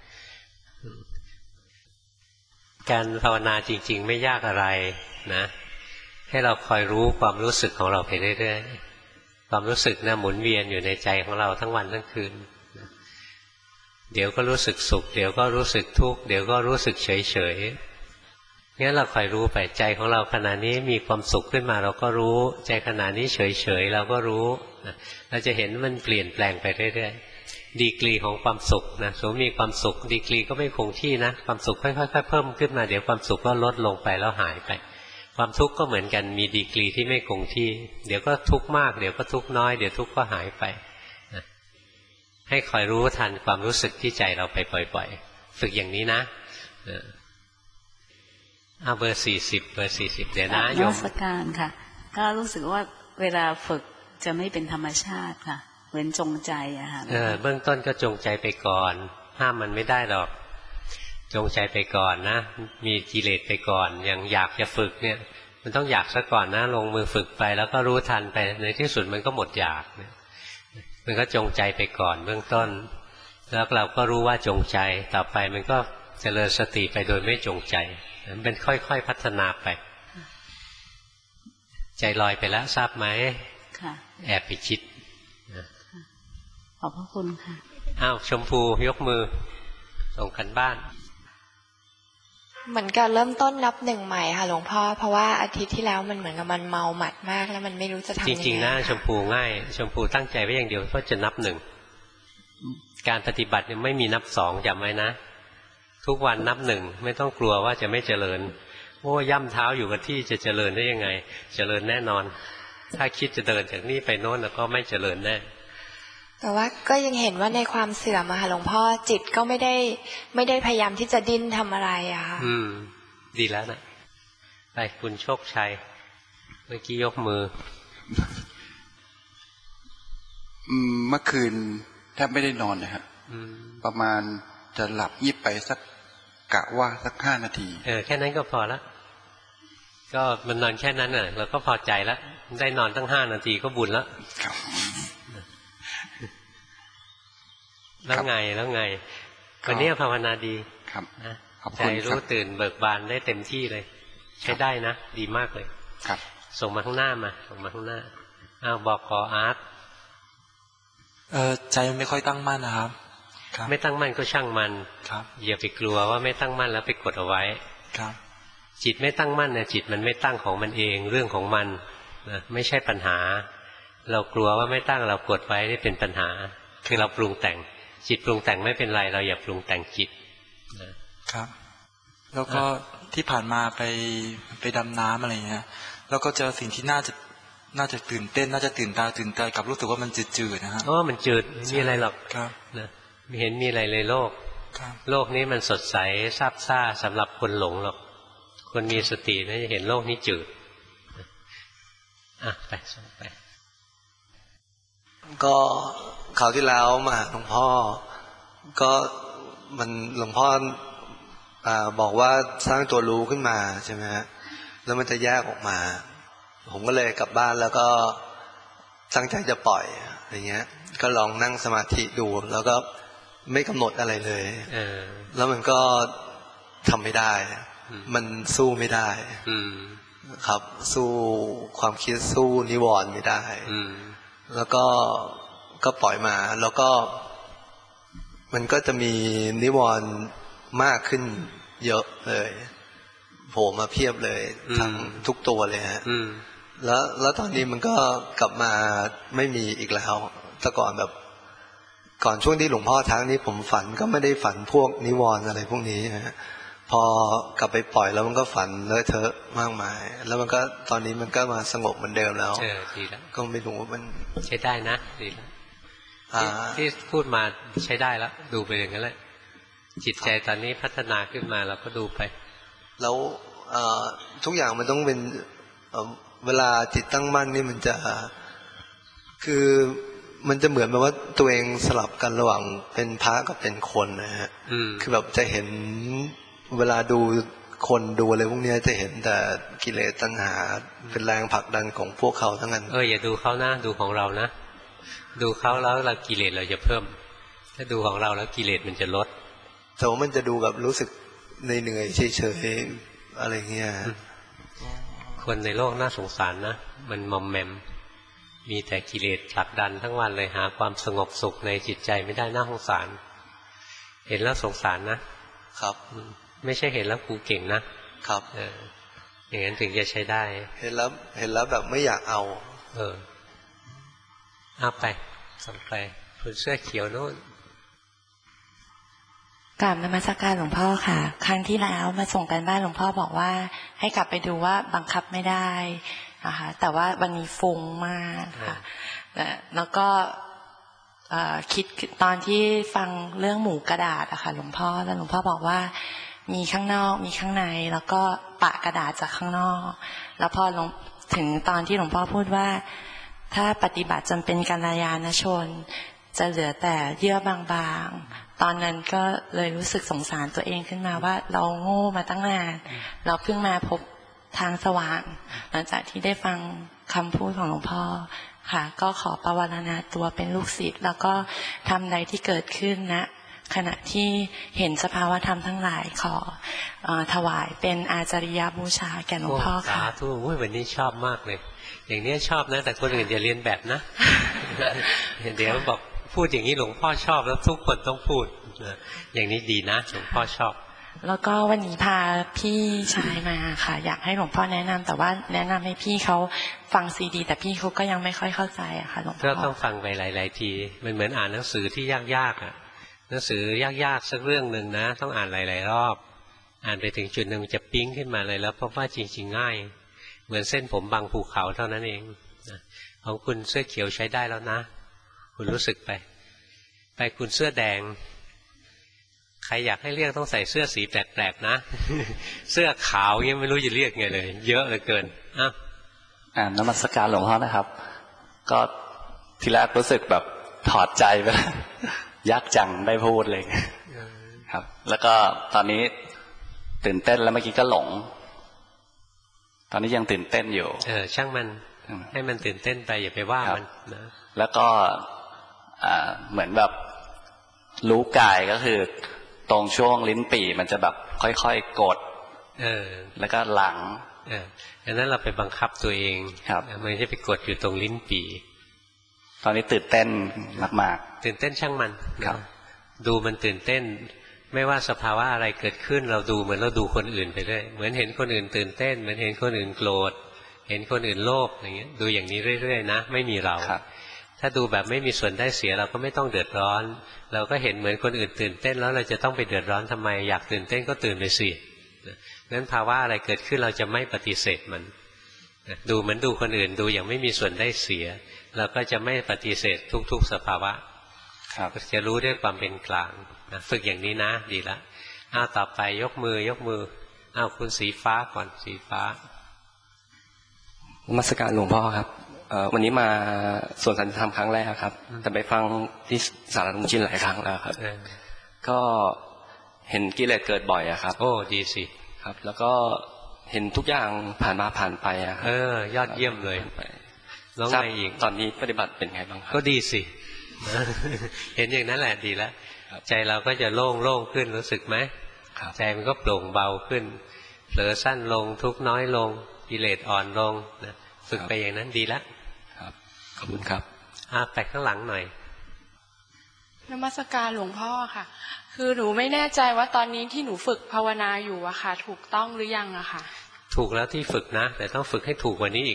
การภาวนาจริงๆไม่ยากอะไรนะให้เราคอยรู้ความรู้สึกของเราไปเรื่อยๆความรู้สึกนะหมุนเวียนอยู่ในใจของเราทั้งวันทั้งคืนเดี๋ยวก็รู้สึกสุขเดี๋ยวก็รู้สึกทุกข์เดี๋ยวก็รู้สึกเฉยๆงั้นเราคอยรู้ไปใจของเราขณะนี้มีความสุขขึ้นมาเราก็รู้ใจขณะนี้เฉยๆเราก็รู้เราจะเห็นมันเปลี่ยนแปลงไปเรื่อยๆดีกรีของความสุขนะสมมติมีความสุขดีกรีก็ไม่คงที่นะความสุขค่อยๆเพิ่มขึ้นมาเดี๋ยวความสุขก็ลดลงไปแล้วหายไปความทุกข์ก็เหมือนกันมีดีกรีที่ไม่คงที่เดี๋ยวก็ทุกข์มากเดี๋ยวก็ทุกข์น้อยเดี๋ยวทุกข์ก็หายไปให้คอยรู้ทันความรู้สึกที่ใจเราไปบ่อยๆฝึกอย่างนี้นะเอาเบอร์ 40เดี๋ยวนะโยมนมัสการค่ะก็รู้สึกว่าเวลาฝึกจะไม่เป็นธรรมชาติค่ะเหมือนจงใจอะค่ะเบื้องต้นก็จงใจไปก่อนห้ามมันไม่ได้หรอกจงใจไปก่อนนะมีกิเลสไปก่อนอย่างอยากจะฝึกเนี่ยมันต้องอยากซะก่อนนะลงมือฝึกไปแล้วก็รู้ทันไปในที่สุดมันก็หมดอยากมันก็จงใจไปก่อนเบื้องต้นแล้วเราก็รู้ว่าจงใจต่อไปมันก็เจริญสติไปโดยไม่จงใจมันเป็นค่อยๆพัฒนาไปใจลอยไปแล้วทราบไหมค่ะแอบไปคิดขอบพระคุณค่ะอ้าวชมพูยกมือส่งกันบ้านเหมือนกับเริ่มต้นนับหนึ่งใหม่ค่ะหลวงพ่อเพราะว่าอาทิตย์ที่แล้วมันเหมือนกับมันเมาหมัดมากแล้วมันไม่รู้จะทำยังไงจริงๆนะชมพูง่ายชมพูตั้งใจไว้อย่างเดียวก็จะนับหนึ่งการปฏิบัติเนี่ยไม่มีนับสองจำไว้นะทุกวันนับหนึ่งไม่ต้องกลัวว่าจะไม่เจริญโอ้ย่ำเท้าอยู่กับที่จะเจริญได้ยังไงเจริญแน่นอนถ้าคิดจะเดินจากนี่ไปโน้นแล้วก็ไม่เจริญแน่แต่ว่าก็ยังเห็นว่าในความเสื่อมอะค่ะหลวงพ่อจิตก็ไม่ได้พยายามที่จะดิ้นทำอะไรอะค่ะดีแล้วนะไปคุณโชคชัยเมื่อกี้ยกมือเมื่อคืนแทบไม่ได้นอนนะครับประมาณจะหลับยิบไปสักกะว่าสัก5 นาทีแค่นั้นก็พอละก็มันนอนแค่นั้นน่ะเราก็พอใจแล้วได้นอนตั้ง5 นาทีก็บุญแล้วแล้วไงวันนี้ภาวนาดีครับนะใจรู้ตื่นเบิกบานได้เต็มที่เลยใช้ได้นะดีมากเลยครับส่งมาข้างหน้ามาส่งมาข้างหน้าอ้าวบอกขออาร์ตใจไม่ค่อยตั้งมั่นนะครับไม่ตั้งมั่นก็ช่างมันครับอย่าไปกลัวว่าไม่ตั้งมั่นแล้วไปกดเอาไว้ครับจิตไม่ตั้งมั่นเนี่ยจิตมันไม่ตั้งของมันเองเรื่องของมันนะไม่ใช่ปัญหาเรากลัวว่าไม่ตั้งเรากดไว้นี่เป็นปัญหาคือเราปรุงแต่งจิตปรุงแต่งไม่เป็นไรเราอย่าปรุงแต่งจิตนะครับแล้วก็ที่ผ่านมาไปดำน้ำอะไรเงี้ยแล้วก็เจอสิ่งที่น่าจะตื่นเต้นน่าจะตื่นตาตื่นใจกับรู้สึกว่ามันจืดๆนะครับมันจืดไม่มีอะไรหรอกนะไม่เห็นมีอะไรเลยโลกนี้มันสดใสซาบซ่าสำหรับคนหลงหรอกคนมีสตินะจะเห็นโลกนี้จืดไปส่งไปก็คราวที่แล้วมาหลวงพ่อก็มันหลวงพ่อบอกว่าสร้างตัวรู้ขึ้นมาใช่ไหมฮะแล้วมันจะแยกออกมาผมก็เลยกลับบ้านแล้วก็ตั้งใจจะปล่อยอะไรเงี้ยก็ลองนั่งสมาธิดูแล้วก็ไม่กำหนดอะไรเลยแล้วมันก็ทำไม่ได้มันสู้ไม่ได้ครับสู้ความคิดสู้นิวรณ์ไม่ได้แล้วก็ปล่อยมาแล้วก็มันก็จะมีนิวรณ์มากขึ้นเยอะเลยโผล่มาเพียบเลยทั้งทุกตัวเลยฮะแล้วตอนนี้มันก็กลับมาไม่มีอีกแล้วแต่ก่อนแบบก่อนช่วงที่หลวงพ่อทักนี้ผมฝันก็ไม่ได้ฝันพวกนิวรณ์อะไรพวกนี้นะฮะพอกลับไปปล่อยแล้วมันก็ฝันเลอะเทอะมากมายแล้วมันก็ตอนนี้มันก็มาสงบเหมือนเดิมแล้วดีแล้วก็ไม่รู้ว่ามันใช้ได้นะดีแล้วที่พูดมาใช้ได้แล้วดูไปอย่างนั้นแหละจิตใจตอนนี้พัฒนาขึ้นมาเราก็ดูไปแล้วทุกอย่างมันต้องเป็นเวลาจิตตั้งมั่นนี่มันจะคือมันจะเหมือนแบบว่าตัวเองสลับกันระหว่างเป็นพระกับเป็นคนนะฮะคือแบบจะเห็นเวลาดูคนดูอะไรพวกนี้จะเห็นแต่กิเลสตัณหาเป็นแรงผลักดันของพวกเขาทั้งนั้นอย่าดูเขานะดูของเรานะดูเขาแล้วเรากิเลสเราจะเพิ่มถ้าดูของเราแล้วกิเลสมันจะลดแต่ว่ามันจะดูแบบรู้สึกเหนื่อยเฉยๆอะไรเงี้ยคนในโลกน่าสงสารนะมันมอมแมมมีแต่กิเลสผลักดันทั้งวันเลยหาความสงบสุขในจิตใจไม่ได้น่าสงสารเห็นแล้วสงสารนะครับไม่ใช่เห็นแล้วกูเก่งนะครับอย่างนั้นถึงจะใช้ได้เห็นแล้วแบบไม่อยากเอาเอาไปส่งไปคุณเสื้อเขียวโน่นกราบนมัสการหลวงพ่อค่ะครั้งที่แล้วมาส่งกันบ้านหลวงพ่อบอกว่าให้กลับไปดูว่าบังคับไม่ได้นะคะแต่ว่าวันนี้ฟุ้งมากค่ะแล้วก็คิดตอนที่ฟังเรื่องหมูกระดาษอะค่ะหลวงพ่อแล้วหลวงพ่อบอกว่ามีข้างนอกมีข้างในแล้วก็ปะกระดาษจากข้างนอกแล้วพอถึงตอนที่หลวงพ่อพูดว่าถ้าปฏิบัติจนเป็นกัลยาณชนจะเหลือแต่เยื่อบางๆตอนนั้นก็เลยรู้สึกสงสารตัวเองขึ้นมาว่าเราโง่มาตั้งนานเราเพิ่งมาพบทางสว่างหลังจากที่ได้ฟังคำพูดของหลวงพ่อค่ะก็ขอปวารณาตัวเป็นลูกศิษย์แล้วก็ทำใดที่เกิดขึ้นนะขณะที่เห็นสภาวธรรมทั้งหลายขอถวายเป็นอาจาริยบูชาแก่หลวงพ่อค่ะสาธุวันนี้ชอบมากเลยอย่างนี้ชอบนะแต่คนอื่นอย่าเรียนแบบนะ เดี๋ยวบอกพูดอย่างนี้หลวงพ่อชอบแล้วทุกคนต้องพูดอย่างนี้ดีนะหลวงพ่อชอบแล้วก็วันนี้พาพี่ชายมาค่ะอยากให้หลวงพ่อแนะนำแต่ว่าแนะนำให้พี่เขาฟังซีดีแต่พี่เขาก็ยังไม่ค่อยเข้าใจอะค่ะหลวงพ่อก็ต้องฟังไปหลายๆทีมันเหมือนอ่านหนังสือที่ยากๆอ่ะหนังสือยากๆสักเรื่องหนึ่งนะต้องอ่านหลายๆรอบอ่านไปถึงจุดหนึ่งจะปิ๊งขึ้นมาเลยแล้วพบว่าจริงๆง่ายเหมือนเส้นผมบางภูเขาเท่านั้นเองของคุณเสื้อเขียวใช้ได้แล้วนะคุณรู้สึกไปคุณเสื้อแดงใครอยากให้เรียกต้องใส่เสื้อสีแปลกๆนะ เสื้อขาวเงี้ยไม่รู้จะเรียกไงเลยเยอะเหลือเกินนมัสการหลวงพ่อนะครับก็ทีแรกรู้สึกแบบถอดใจไปยากจังได้พูดเลยครับแล้วก็ตอนนี้ตื่นเต้นแล้วเมื่อกี้ก็หลงตอนนี้ยังตื่นเต้นอยู่ช่างมันให้มันตื่นเต้นไปอย่าไปว่ามันนะแล้วก็เหมือนแบบรู้กายก็คือตรงช่วงลิ้นปี่มันจะแบบค่อยๆกดแล้วก็หลังอันนั้นเราไปบังคับตัวเองมันจะไปกดอยู่ตรงลิ้นปี่ตอนนี้ตื่นเต้นมากๆตื่นเต้นช่างมันดูมันตื่นเต้นไม่ว่าสภาวะอะไรเกิดขึ้นเราดูเหมือนเราดูคนอื่นไปเรื่อยเหมือนเห็นคนอื่นตื่นเต้นเหมือนเห็นคนอื่นโกรธเห็นคนอื่นโลภอย่างเงี้ยดูอย่างนี้เรื่อยๆนะไม่มีเราถ้าดูแบบไม่มีส่วนได้เสียเราก็ไม่ต้องเดือดร้อนเราก็เห็นเหมือนคนอื่นตื่นเต้นแล้วเราจะต้องไปเดือดร้อนทำไมอยากตื่นเต้นก็ตื่นไปสินั้นภาวะอะไรเกิดขึ้นเราจะไม่ปฏิเสธมันดูเหมือนดูคนอื่นดูอย่างไม่มีส่วนได้เสียเราก็จะไม่ปฏิเสธทุกๆสภาวะจะรู้ด้วยความเป็นกลางฝึกอย่างนี้นะดีละต่อไปยกมือคุณสีฟ้าก่อนสีฟ้านมัสการหลวงพ่อครับวันนี้มาสวนสันติธรรมครั้งแรกครับแต่ไปฟังที่สารลุงชินหลายครั้งแล้วครับก็เห็นกิเลสเกิดบ่อยครับโอ้ดีสิครับแล้วก็เห็นทุกอย่างผ่านมาผ่านไปครับยอดเยี่ยมเลยแล้วไงอีกตอนนี้ปฏิบัติเป็นไงบ้างครับก็ดีสิเห็นอย่างนั้นแหละดีแล้วใจเราก็จะโล่งขึ้นรู้สึกไหมใจมันก็โปร่งเบาขึ้นเผลอสั้นลงทุกน้อยลงกิเลสอ่อนลงนะฝึกไปอย่างนั้นดีแล้วครับขอบคุณครับไปข้างหลังหน่อยนมัสการหลวงพ่อค่ะคือหนูไม่แน่ใจว่าตอนนี้ที่หนูฝึกภาวนาอยู่อะค่ะถูกต้องหรือยังอะค่ะถูกแล้วที่ฝึกนะแต่ต้องฝึกให้ถูกกว่านี้อีก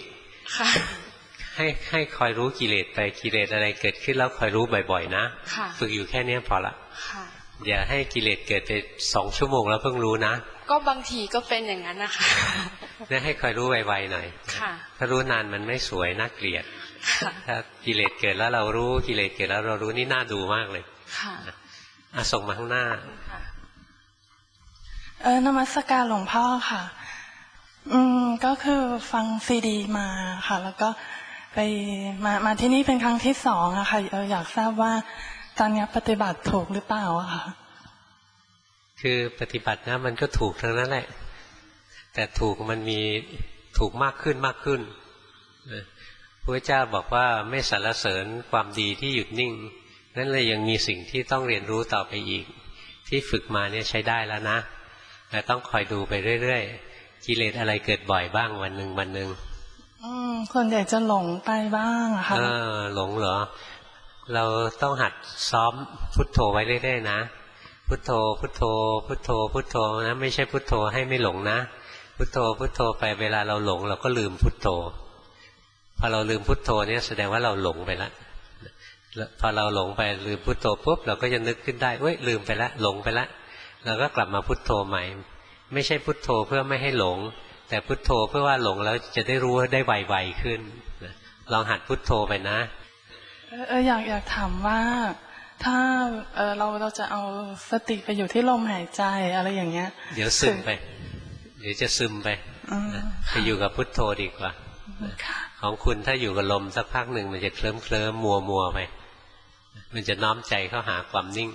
ค่ะให้คอยรู้กิเลสไปกิเลสอะไรเกิดขึ้นแล้วคอยรู้บ่อยๆนะฝึกอยู่แค่นี้พอละอย่าให้กิเลสเกิดไป2 ชั่วโมงแล้วเพิ่งรู้นะก็บางทีก็เป็นอย่างนั้นนะคะเนี่ยให้คอยรู้ไวๆหน่อยถ้ารู้นานมันไม่สวยน่าเกลียดถ้ากิเลสเกิดแล้วเรารู้กิเลสเกิดแล้วเรารู้นี่น่าดูมากเลยส่งมาข้างหน้านมัสการหลวงพ่อค่ะก็คือฟังซีดีมาค่ะแล้วก็ไปมาที่นี่เป็นครั้งที่2อะค่ะอยากทราบว่าตอนนี้ปฏิบัติถูกหรือเปล่าอะค่ะคือปฏิบัตินะมันก็ถูกทั้งนั้นแหละแต่ถูกมันมีถูกมากขึ้นพระเจ้าบอกว่าไม่สรรเสริญความดีที่หยุดนิ่งนั่นเลยยังมีสิ่งที่ต้องเรียนรู้ต่อไปอีกที่ฝึกมาเนี่ยใช้ได้แล้วนะแต่ต้องคอยดูไปเรื่อยๆกิเลสอะไรเกิดบ่อยบ้างวันหนึ่งส่วนใหญ่จะหลงไปบ้างอะค่ะหลงเหรอเราต้องหัดซ้อมพุทโธไว้เรื่อยๆนะพุทโธพุทโธพุทโธพุทโธนะไม่ใช่พุทโธให้ไม่หลงนะพุทโธพุทโธไปเวลาเราหลงเราก็ลืมพุทโธพอเราลืมพุทโธเนี่ยแสดงว่าเราหลงไปแล้วพอเราหลงไปลืมพุทโธปุ๊บเราก็จะนึกขึ้นได้เว้ยลืมไปแล้วหลงไปแล้วเราก็กลับมาพุทโธใหม่ไม่ใช่พุทโธเพื่อไม่ให้หลงแต่พุทโธเพื่อว่าหลงแล้วจะได้รู้ได้ไวๆขึ้นลองหัดพุทโธไปนะอยากถามว่าถ้าเราจะเอาสติไปอยู่ที่ลมหายใจอะไรอย่างเงี้ยเดี๋ยวซึมไปเดี๋ยวจะซึมไปไปอยู่กับพุทโธดีกว่าของคุณถ้าอยู่กับลมสักพักหนึ่งมันจะเคลิ้มมัวไปมันจะน้อมใจเข้าหาความนิ่ง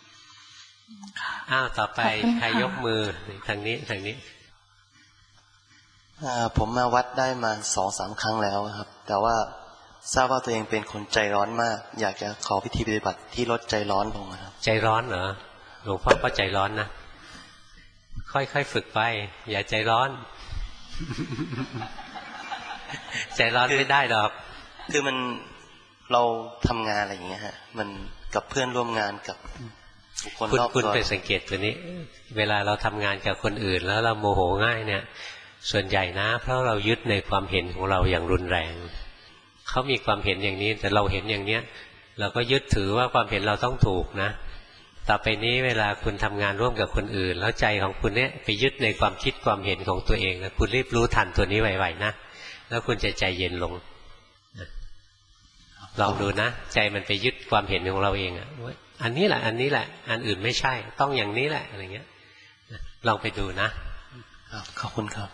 ต่อไปใครยกมือทางนี้ผมมาวัดได้มา 2-3 ครั้งแล้วครับแต่ว่าทราบว่าตัวเองเป็นคนใจร้อนมากอยากจะขอวิธีปฏิบัติที่ลดใจร้อนลงครับใจร้อนเหรอหลวงพ่อก็ใจร้อนนะค่อยๆฝึกไปอย่าใจร้อน ใจร้อนไม่ได้หรอกคือมันเราทำงานอะไรอย่างเงี้ยฮะมันกับเพื่อนร่วมงานกับบุคคลรอบตัวคุณไปสังเกตตัวนี้เวลาเราทำงานกับคนอื่นแล้วเราโมโหง่ายเนี่ยส่วนใหญ่นะเพราะเรายึดในความเห็นของเราอย่างรุนแรงเขามีความเห็นอย่างนี้แต่เราเห็นอย่างเนี้ยเราก็ยึดถือว่าความเห็นเราต้องถูกนะต่อไปนี้เวลาคุณทำงานร่วมกับคนอื่นแล้วใจของคุณเนี่ยไปยึดในความคิดความเห็นของตัวเองนะคุณรีบรู้ทันตัวนี้ไวๆนะแล้วคุณจะใจเย็นลงลองดูนะใจมันไปยึดความเห็นของเราเองอันนี้แหละอันอื่นไม่ใช่ต้องอย่างนี้แหละอะไรเงี้ยลองไปดูนะขอบคุณครับ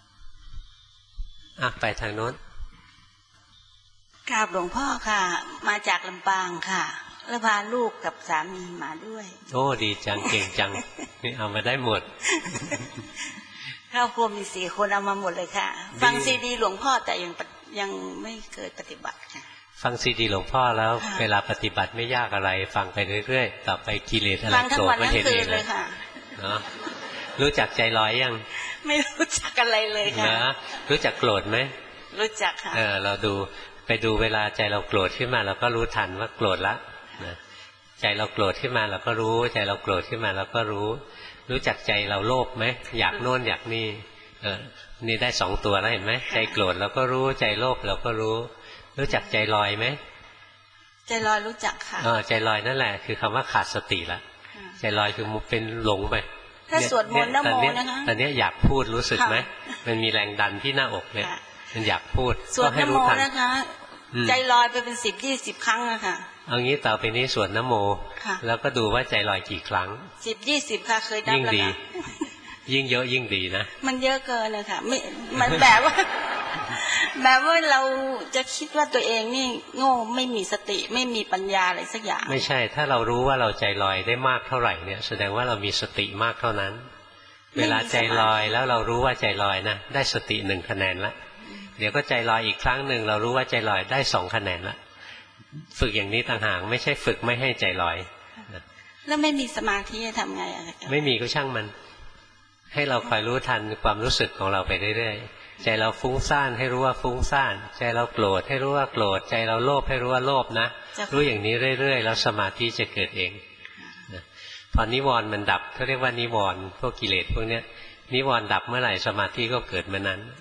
ไปทางโน้นกราบหลวงพ่อค่ะมาจากลำปางค่ะแล้วพาลูกกับสามีมาด้วยโอ้ดีจังเก่งจังนี่เอามาได้หมดครอบครัวมี4 คนเอามาหมดเลยค่ะฟังซีดีหลวงพ่อแต่ยังไม่เคยปฏิบัติค่ะฟังซีดีหลวงพ่อแล้วเวลาปฏิบัติไม่ยากอะไรฟังไปเรื่อยๆต่อไปกิเลสอะไรโกรธไม่เห็นเองเลยเนาะรู้จักใจลอยยังไม่รู้จักอะไรเลยค่ะนะรู้จักโกรธไหมรู้จักค่ะเราไปดูเวลาใจเราโกรธขึ้นมาเราก็รู้ทันว่าโกรธละใจเราโกรธขึ้นมาเราก็รู้ใจเราโกรธขึ้นมาเราก็รู้จักใจเราโลภไหมอยากโน่นอยากนี่นี่ได้2 ตัวแล้วเห็นไหมใจโกรธเราก็รู้ใจโลภเราก็รู้จักใจลอยไหมใจลอยรู้จักค่ะใจลอยนั่นแหละคือคำว่าขาดสติละใจลอยคือเป็นหลงไปถ้าสวดมนต์นะโมนะคะตอนนี้อยากพูดรู้สึกไหมมันมีแรงดันที่หน้าอกเนี่ยมันอยากพูดก็ให้รู้ทันนะคะใจลอยไปเป็น10-20 ครั้งนะคะเอางี้ต่อไปนี้สวดนะโมแล้วก็ดูว่าใจลอยกี่ครั้ง 10-20ค่ะเคยนับแล้วค่ะยิ่งเยอะยิ่งดีนะมันเยอะเกินเลยค่ะไม่มันแบบว่าเราจะคิดว่าตัวเองนี่โง่ไม่มีสติไม่มีปัญญาอะไรสักอย่างไม่ใช่ถ้าเรารู้ว่าเราใจลอยได้มากเท่าไหร่เนี่ยแสดงว่าเรามีสติมากเท่านั้นเวลาใจลอยแล้วเรารู้ว่าใจลอยนะได้สติ1 คะแนนละเดี๋ยวก็ใจลอยอีกครั้งหนึ่งเรารู้ว่าใจลอยได้2 คะแนนละฝึกอย่างนี้ต่างหากไม่ใช่ฝึกไม่ให้ใจลอยแล้วไม่มีสมาธิจะทำไงอะไม่มีก็ช่างมันให้เราคอยรู้ทันความรู้สึกของเราไปเรื่อยๆใจเราฟุ้งซ่านให้รู้ว่าฟุ้งซ่านใจเราโกรธให้รู้ว่าโกรธใจเราโลภให้รู้ว่าโลภนะรู้อย่างนี้เรื่อยๆแล้วสมาธิจะเกิดเองพอนิวรณ์มันดับเขาเรียกว่านิวรณ์พวกกิเลสพวกเนี้ยนิวรณ์ดับเมื่อไหร่สมาธิก็เกิดเมื่อนั้น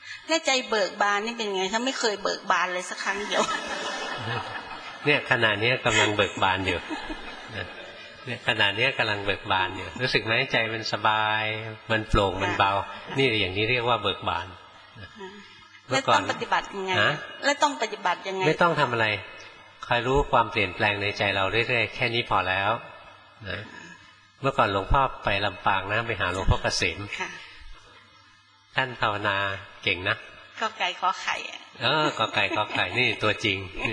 แค่ใจเบิกบานนี่เป็นไงถ้าไม่เคยเบิกบานเลยสักครั้งเดียวเนี่ยขณะนี้กำลังเบิกบานอยู่เนี่ยขณะนี้กำลังเบิกบานอยู่รู้สึกไหมใจมันสบายมันโปร่งมันเบานี่อย่างนี้เรียกว่าเบิกบานแล้วต้องปฏิบัติยังไงแล้วต้องปฏิบัติยังไงไม่ต้องทำอะไรคอยรู้ความเปลี่ยนแปลงในใจเราเรื่อยๆแค่นี้พอแล้วนะเมื่อก่อนหลวงพ่อไปลำปางนะไปหาหลวงพ่อเกษมท่านภาวนาเก่งนะกอไก่ขอไข่กอไก่ขอไข่นี่ตัวจริง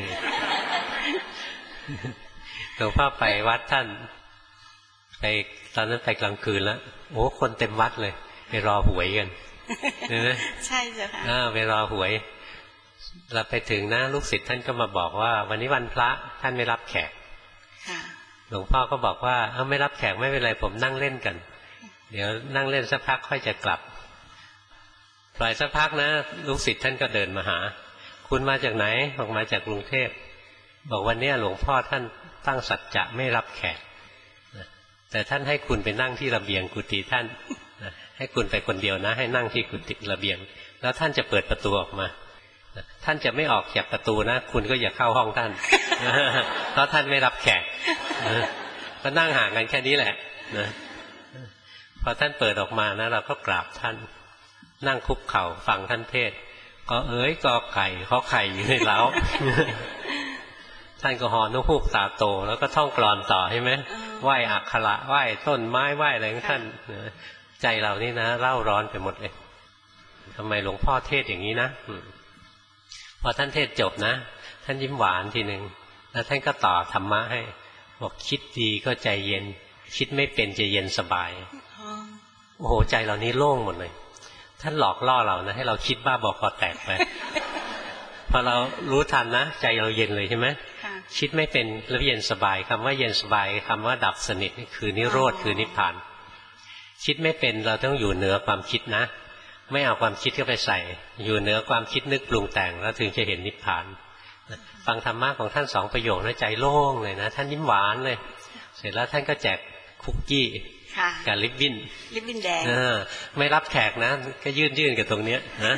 หลวงพ่อไปวัดท่านไปตอนนั้นไปกลางคืนแล้วโอ้คนเต็มวัดเลยไปรอหวยกันใช่จ้ะค่ะไปรอหวยเราไปถึงนะลูกศิษย์ท่านก็มาบอกว่าวันนี้วันพระท่านไม่รับแขกหลวงพ่อก็บอกว่าไม่รับแขกไม่เป็นไรผมนั่งเล่นกันเดี๋ยวนั่งเล่นสักพักค่อยจะกลับปล่อยสักพักนะลูกศิษย์ท่านก็เดินมาหาคุณมาจากไหนบอกมาจากกรุงเทพบอกวันนี้หลวงพ่อท่านตั้งสัจจะไม่รับแขกแต่ท่านให้คุณไปนั่งที่ระเบียงกุฏิท่านให้คุณไปคนเดียวนะให้นั่งที่กุฏิระเบียงแล้วท่านจะเปิดประตูออกมาท่านจะไม่ออกจากประตูนะคุณก็อย่าเข้าห้องท่านเพราะท่านไม่รับแขกก็นั่งห่างกันแค่นี้แหละนะพอท่านเปิดออกมานะเราก็กราบท่านนั่งคุกเข่าฟังท่านเทศก็กอไก่ขอไข่อยู่ในเล้าท่านก็ห่อนกฮูกตาโตแล้วก็ท่องกลอนต่อใช่ไหมไหว้อักขระไหว้ต้นไม้ไหว้อะไรของท่านใจเรานี่นะเร่าร้อนไปหมดเลยทำไมหลวงพ่อเทศอย่างนี้นะพอท่านเทศจบนะท่านยิ้มหวานทีหนึ่งแล้วท่านก็ต่อธรรมะให้บอกคิดดีก็ใจเย็นคิดไม่เป็นจะเย็นสบายโอ้โหใจเรานี้โล่งหมดเลยท่านหลอกล่อเรานะให้เราคิดบ้าบอคอแตกไปพอเรารู้ทันนะใจเราเย็นเลยใช่ไหมคิดไม่เป็นแล้วเย็นสบายคำว่าเย็นสบายคำว่าดับสนิทนี่คือนิโรธคือนิพพานคิดไม่เป็นเราต้องอยู่เหนือความคิดนะไม่เอาความคิดเข้าไปใส่อยู่เหนือความคิดนึกปรุงแต่งแล้วถึงจะเห็นนิพพานฟังธรรมะของท่าน2 ประโยคนะใจโล่งเลยนะท่านยิ้มหวานเลยเสร็จแล้วท่านก็แจกคุกกี้กับลิปบิ้นแดงไม่รับแขกนะก็ยื่นกับตรงเนี้ยนะ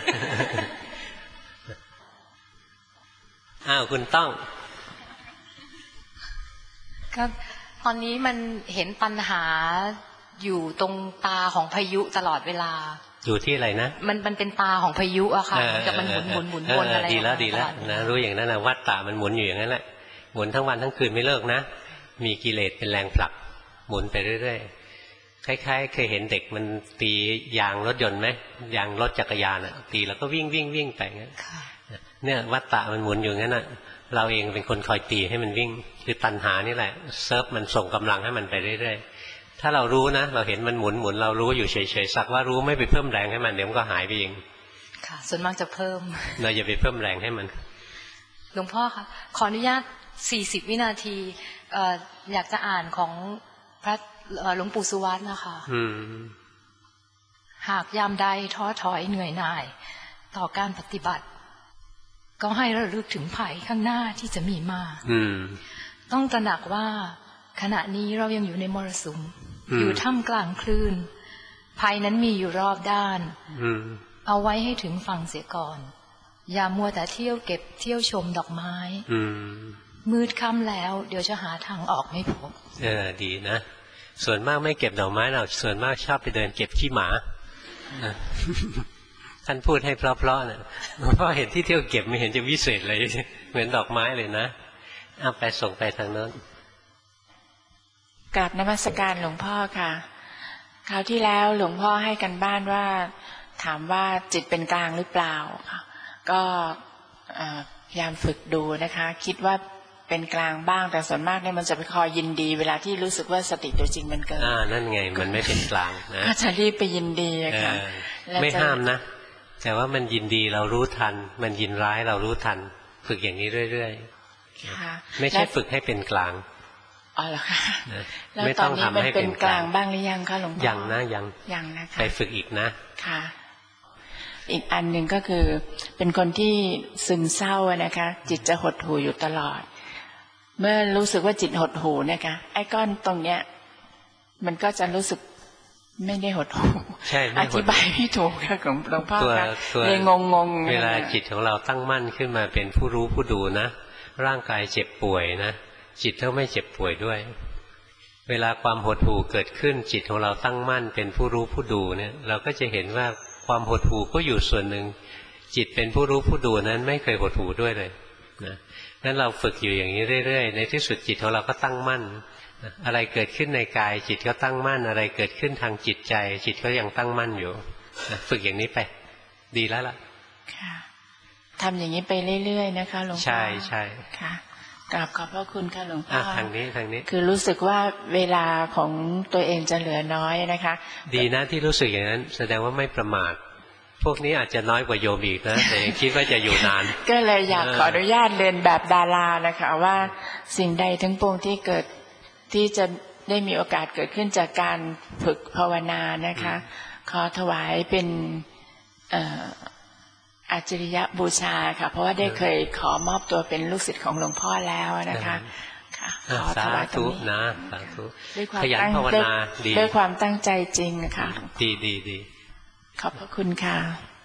คุณต้องก็ตอนนี้มันเห็นปัญหาอยู่ตรงตาของพายุตลอดเวลาอยู่ที่อะไรนะมันเป็นตาของพายุอะค่ะกับมันหมุนวนอะไรดีแล้วนะรู้อย่างนั้นนะวัฏฏะมันหมุนอยู่อย่างนั้นแหละหมุนทั้งวันทั้งคืนไม่เลิกนะมีกิเลสเป็นแรงผลักหมุนไปเรื่อยๆคล้ายๆเคยเห็นเด็กมันตียางรถยนต์ไหมยางรถจักรยานอะตีแล้วก็วิ่งไปงั้นเนี่ยวัฏฏะมันหมุนอยู่งั้นอะเราเองเป็นคนคอยตีให้มันวิ่งคือตัณหานี่แหละเซิร์ฟมันส่งกำลังให้มันไปเรื่อยๆถ้าเรารู้นะเราเห็นมันหมุนเรารู้อยู่เฉยๆสักว่ารู้ไม่ไปเพิ่มแรงให้มันเดี๋ยวมันก็หายไปเองค่ะส่วนมากจะเพิ่มเราอย่าไปเพิ่มแรงให้มันหลวงพ่อคะขออนุญาต40 วินาทีอยากจะอ่านของพระหลวงปู่สุวัตนะคะหากยามใดท้อถอยเหนื่อยหน่ายต่อการปฏิบัติก็ให้ระลึกถึงภัยข้างหน้าที่จะมีมาต้องตระหนักว่าขณะนี้เรายังอยู่ในมรสุมอยู่ท่ามกลางคลื่นภัยนั้นมีอยู่รอบด้านเอาไว้ให้ถึงฝั่งเสียก่อนอย่ามัวแต่เที่ยวเก็บเที่ยวชมดอกไม้มืดค่ำแล้วเดี๋ยวจะหาทางออกไม่พบดีนะส่วนมากไม่เก็บดอกไม้เราส่วนมากชอบไปเดินเก็บขี้หมาท่านพูดให้เพราะๆนะเพราะเห็นที่เที่ยวเก็บไม่เห็นจะวิเศษเลยเหมือนดอกไม้เลยนะเอาไปส่งไปทางโน้นกราบนมัสการหลวงพ่อค่ะคราวที่แล้วหลวงพ่อให้กันบ้านว่าถามว่าจิตเป็นกลางหรือเปล่าค่ะก็พยายามฝึกดูนะคะคิดว่าเป็นกลางบ้างแต่ส่วนมากเนี่ยมันจะไปคอยยินดีเวลาที่รู้สึกว่าสติตัวจริงมันเกิดนั่นไงมันไม่เป็นกลางนะก็จะรีบไปยินดีค่ะไม่ห้ามนะแต่ว่ามันยินดีเรารู้ทันมันยินร้ายเรารู้ทันฝึกอย่างนี้เรื่อยๆไม่ใช่ฝึกให้เป็นกลางอ๋อเหรอคะแล้วตอนนี้มันเป็นกลางบ้างหรือยังคะหลวงพ่อยังนะยังนะคะไปฝึกอีกนะค่ะอีกอันหนึ่งก็คือเป็นคนที่ซึมเศร้านะคะจิตจะหดหู่อยู่ตลอดเมื่อรู้สึกว่าจิตหดหู่นะคะไอ้ก้อนตรงเนี้ยมันก็จะรู้สึกไม่ได้หดหู่ใช่อธิบายไม่ถูกค่ะหลวงพ่อค่ะเลยงงเวลาจิตของเราตั้งมั่นขึ้นมาเป็นผู้รู้ผู้ดูนะร่างกายเจ็บป่วยนะจิตก็ไม่เจ็บป่วยด้วยเวลาความหดหู่เกิดขึ้นจิตของเราตั้งมั่นเป็นผู้รู้ผู้ดูเนี่ยเราก็จะเห็นว่าความหดหู่ก็อยู่ส่วนหนึ่งจิตเป็นผู้รู้ผู้ดูนั้นไม่เคยหดหู่ด้วยเลยนะนั้นเราฝึกอยู่อย่างนี้เรื่อยๆในที่สุดจิตของเราก็ตั้งมั่นอะไรเกิดขึ้นในกายจิตก็ตั้งมั่นอะไรเกิดขึ้นทางจิตใจจิตก็ยังตั้งมั่นอยู่ฝึกอย่างนี้ไปดีแล้วล่ะค่ะทำอย่างนี้ไปเรื่อยๆนะคะหลวงพ่อใช่ค่ะกราบขอบพระคุณค่ะหลวงพ่อทางนี้คือรู้สึกว่าเวลาของตัวเองจะเหลือน้อยนะคะดีนะที่รู้สึกอย่างนั้นแสดงว่าไม่ประมาทพวกนี้อาจจะน้อยกว่าโยมอีกนะแต่ยังคิดว่าจะอยู่นานก็เลยอยากขออนุญาตเรียนแบบดารานะคะว่าสิ่งใดทั้งปวงที่เกิดที่จะได้มีโอกาสเกิดขึ้นจากการฝึกภาวนานะคะขอถวายเป็นอาจริยบูชาค่ะเพราะว่าได้เคยขอมอบตัวเป็นลูกศิษย์ของหลวงพ่อแล้วนะคะค่ะขอถวายตรงนี้นะสาธุขยันภาวนาดีด้วยความตั้งใจจริงนะคะดีขอบพระคุณค่ะ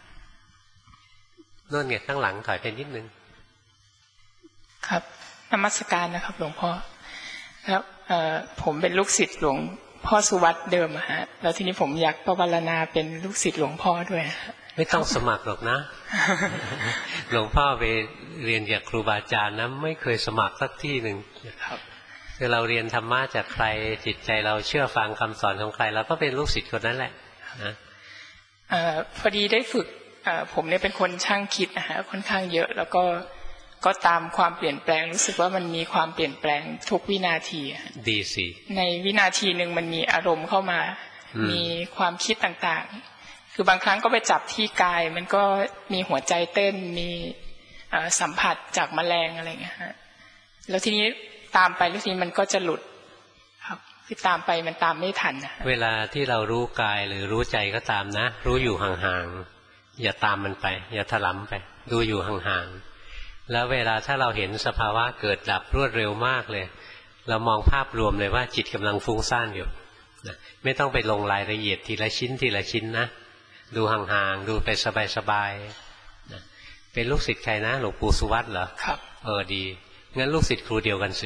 โน่นไงข้างหลังถอยไปนิดนึงครับนมัสการนะครับหลวงพ่อแล้วผมเป็นลูกศิษย์หลวงพ่อสุวัตเดิมฮะแล้วทีนี้ผมอยากภาวนาเป็นลูกศิษย์หลวงพ่อด้วยไม่ต้องสมัครหรอกนะหลวงพ่อไปเรียนจากครูบาอาจารย์นะไม่เคยสมัครสักที่หนึ่งคือเราเรียนธรรมะจากใครจิตใจเราเชื่อฟังคำสอนของใครเราก็เป็นลูกศิษย์คนนั้นแหละนะพอดีได้ฝึกผมเนี่ยเป็นคนช่างคิดนะฮะค่อนข้างเยอะแล้วก็ตามความเปลี่ยนแปลงรู้สึกว่ามันมีความเปลี่ยนแปลงทุกวินาทีดีสิในวินาทีหนึ่งมันมีอารมณ์เข้ามามีความคิดต่างๆคือบางครั้งก็ไปจับที่กายมันก็มีหัวใจเต้นมีสัมผัสจากแมลงอะไรเงี้ยฮะแล้วทีนี้ตามไปแล้วทีนี้มันก็จะหลุดครับคือตามไปมันตามไม่ทันเวลาที่เรารู้กายหรือรู้ใจก็ตามนะรู้อยู่ห่างๆอย่าตามมันไปอย่าถลำไปดูอยู่ห่างๆแล้วเวลาถ้าเราเห็นสภาวะเกิดดับรวดเร็วมากเลยเรามองภาพรวมเลยว่าจิตกำลังฟุ้งซ่านอยู่นะไม่ต้องไปลงรายละเอียดทีละชิ้นทีละชิ้นนะดูห่างๆดูไปสบายๆนะเป็นลูกศิษย์ใครนะหลวงปู่สุวัตเหรอครับดีงั้นลูกศิษย์ครูเดียวกันสิ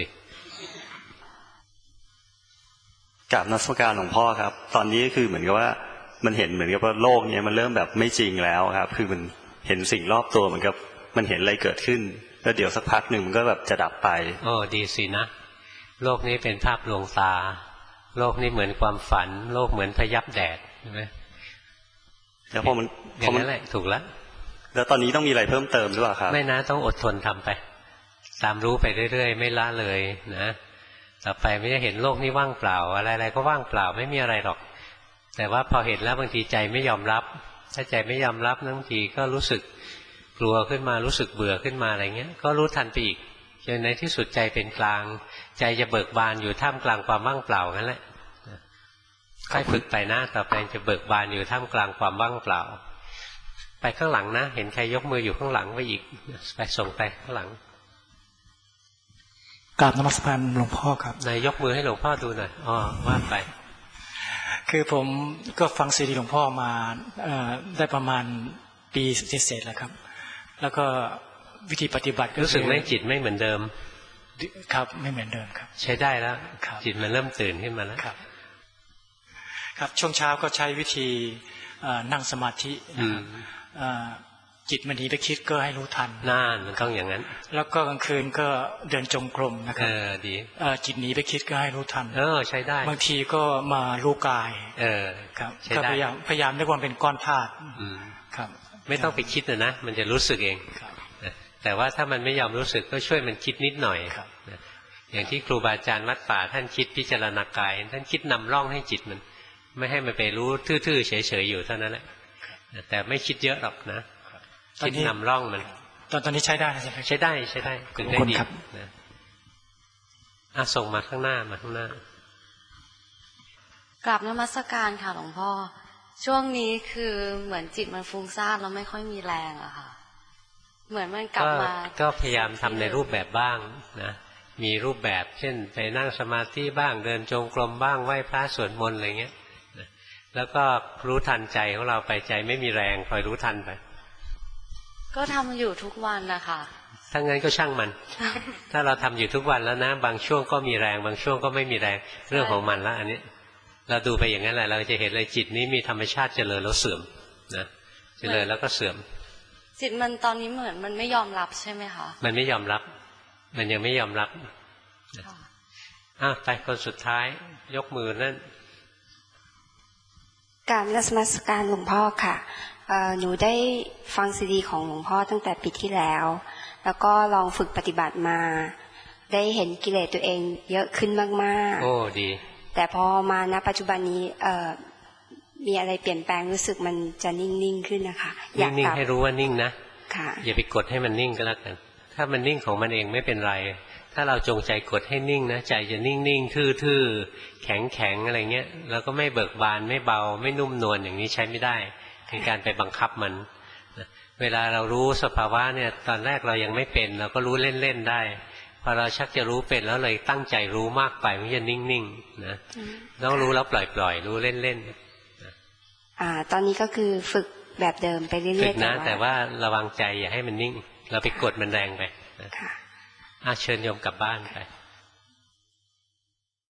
กราบนมัสการหลวงพ่อครับตอนนี้คือเหมือนกับว่ามันเห็นเหมือนกับว่าโลกนี้มันเริ่มแบบไม่จริงแล้วครับคือมันเห็นสิ่งรอบตัวเหมือนกับมันเห็นอะไรเกิดขึ้นแล้วเดี๋ยวสักพักหนึ่งมันก็แบบจะดับไปดีสินะโลกนี้เป็นภาพลวงตาโลกนี้เหมือนความฝันโลกเหมือนพยับแดดใช่ไหมแล้วพอมันอย่างนั้นแหละถูกแล้วตอนนี้ต้องมีอะไรเพิ่มเติมหรือเปล่าครับไม่นะต้องอดทนทำไปตามรู้ไปเรื่อยๆไม่ละเลยนะต่อไปไม่ได้เห็นโลกนี้ว่างเปล่าอะไรๆก็ว่างเปล่าไม่มีอะไรหรอกแต่ว่าพอเห็นแล้วบางทีใจไม่ยอมรับถ้าใจไม่ยอมรับบางทีก็รู้สึกกลัวขึ้นมารู้สึกเบื่อขึ้นมาอะไรเงี้ยก็รู้ทันไปอีกจนในที่สุดใจเป็นกลางใจจะเบิกบานอยู่ท่ามกลางความว่างเปล่านั่นแหละค่อยฝึกไปนะต่อไปจะเบิกบานอยู่ท่ามกลางความว่างเปล่าไปข้างหลังนะเห็นใครยกมืออยู่ข้างหลังไปอีกไปส่งไปข้างหลังกราบนมัสการหลวงพ่อครับนายยกมือให้หลวงพ่อดูหน่อยว่าไปคือผมก็ฟังซีดีหลวงพ่อมาได้ประมาณปีเศษแล้วครับแล้วก็วิธีปฏิบัติรู้สึกไหมจิตไม่เหมือนเดิมครับไม่เหมือนเดิมครับใช้ได้แล้วจิตมันเริ่มตื่นขึ้นมาแล้วครับช่วงเช้าก็ใช้วิธีนั่งสมาธินะครับจิตมันหนีไปคิดก็ให้รู้ทันมันต้องอย่างนั้นแล้วก็กลางคืนก็เดินจงกรมนะครับดีจิตหนีไปคิดก็ให้รู้ทันใช้ได้บางทีก็มารู้กายครับก็พยายามด้วยความเป็นก้อนธาตุครับไม่ต้องไปคิดนะมันจะรู้สึกเองแต่ว่าถ้ามันไม่ยอมรู้สึกก็ช่วยมันคิดนิดหน่อยอย่างที่ครูบาอาจารย์วัดป่าท่านคิดพิจารณากายท่านคิดนำร่องให้จิตมันไม่ให้มันไปรู้ทื่อๆเฉยๆอยู่เท่านั้นแหละแต่ไม่คิดเยอะหรอกนะคิดนำร่องมันตอนนี้ใช้ได้ใช่ไหมใช้ได้เป็นได้ดีส่งมาข้างหน้ากราบนมัสการค่ะหลวงพ่อช่วงนี้คือเหมือนจิตมันฟุ้งซ่านแล้วไม่ค่อยมีแรงอะค่ะเหมือนมันกลับมาก็พยายามทำในรูปแบบบ้างนะมีรูปแบบเช่นไปนั่งสมาธิบ้างเดินจงกรมบ้างไหว้พระสวดมนต์อะไรเงี้ยแล้วก็รู้ทันใจของเราไปใจไม่มีแรงคอยรู้ทันไปก็ทำอยู่ทุกวันนะคะถ้างั้นก็ช่างมัน ถ้าเราทำอยู่ทุกวันแล้วนะบางช่วงก็มีแรงบางช่วงก็ไม่มีแรงเรื่องของมันละอันนี้เราดูไปอย่างนั้นแหละเราจะเห็นเลยจิตนี้มีธรรมชาติเจริญแล้วเสื่อมนะเจริญแล้วก็เสื่อมจิตมันตอนนี้เหมือนมันไม่ยอมรับใช่ไหมคะมันไม่ยอมรับมันยังไม่ยอมรับไปคนสุดท้ายยกมือนั่นกราบนมัสการหลวงพ่อค่ะหนูได้ฟังซีดีของหลวงพ่อตั้งแต่ปีที่แล้วแล้วก็ลองฝึกปฏิบัติมาได้เห็นกิเลสตัวเองเยอะขึ้นมากๆโอ้ดีแต่พอมาณปัจจุบันนี้มีอะไรเปลี่ยนแปลงรู้สึกมันจะนิ่งๆขึ้นนะคะนิ่งๆให้รู้ว่านิ่งนะค่ะอย่าไปกดให้มันนิ่งก็แล้วกันถ้ามันนิ่งของมันเองไม่เป็นไรถ้าเราจงใจกดให้นิ่งนะใจจะนิ่งๆทื่อๆแข็งๆอะไรเงี้ยแล้วก็ไม่เบิกบานไม่เบาไม่นุ่มนวลอย่างนี้ใช้ไม่ได้เป็นการไปบังคับมันเวลาเรารู้สภาวะเนี่ยตอนแรกเรายังไม่เป็นเราก็รู้เล่นๆได้พอเราชักจะรู้เป็นแล้วเลยตั้งใจรู้มากไปมันจะนิ่งๆนะต้องรู้แล้วปล่อยๆรู้เล่นๆตอนนี้ก็คือฝึกแบบเดิมไปเรื่อยๆฝึกนะแต่ว่าระวังใจอย่าให้มันนิ่งเราไปกดมันแรงไปเชิญโยมกลับบ้านไป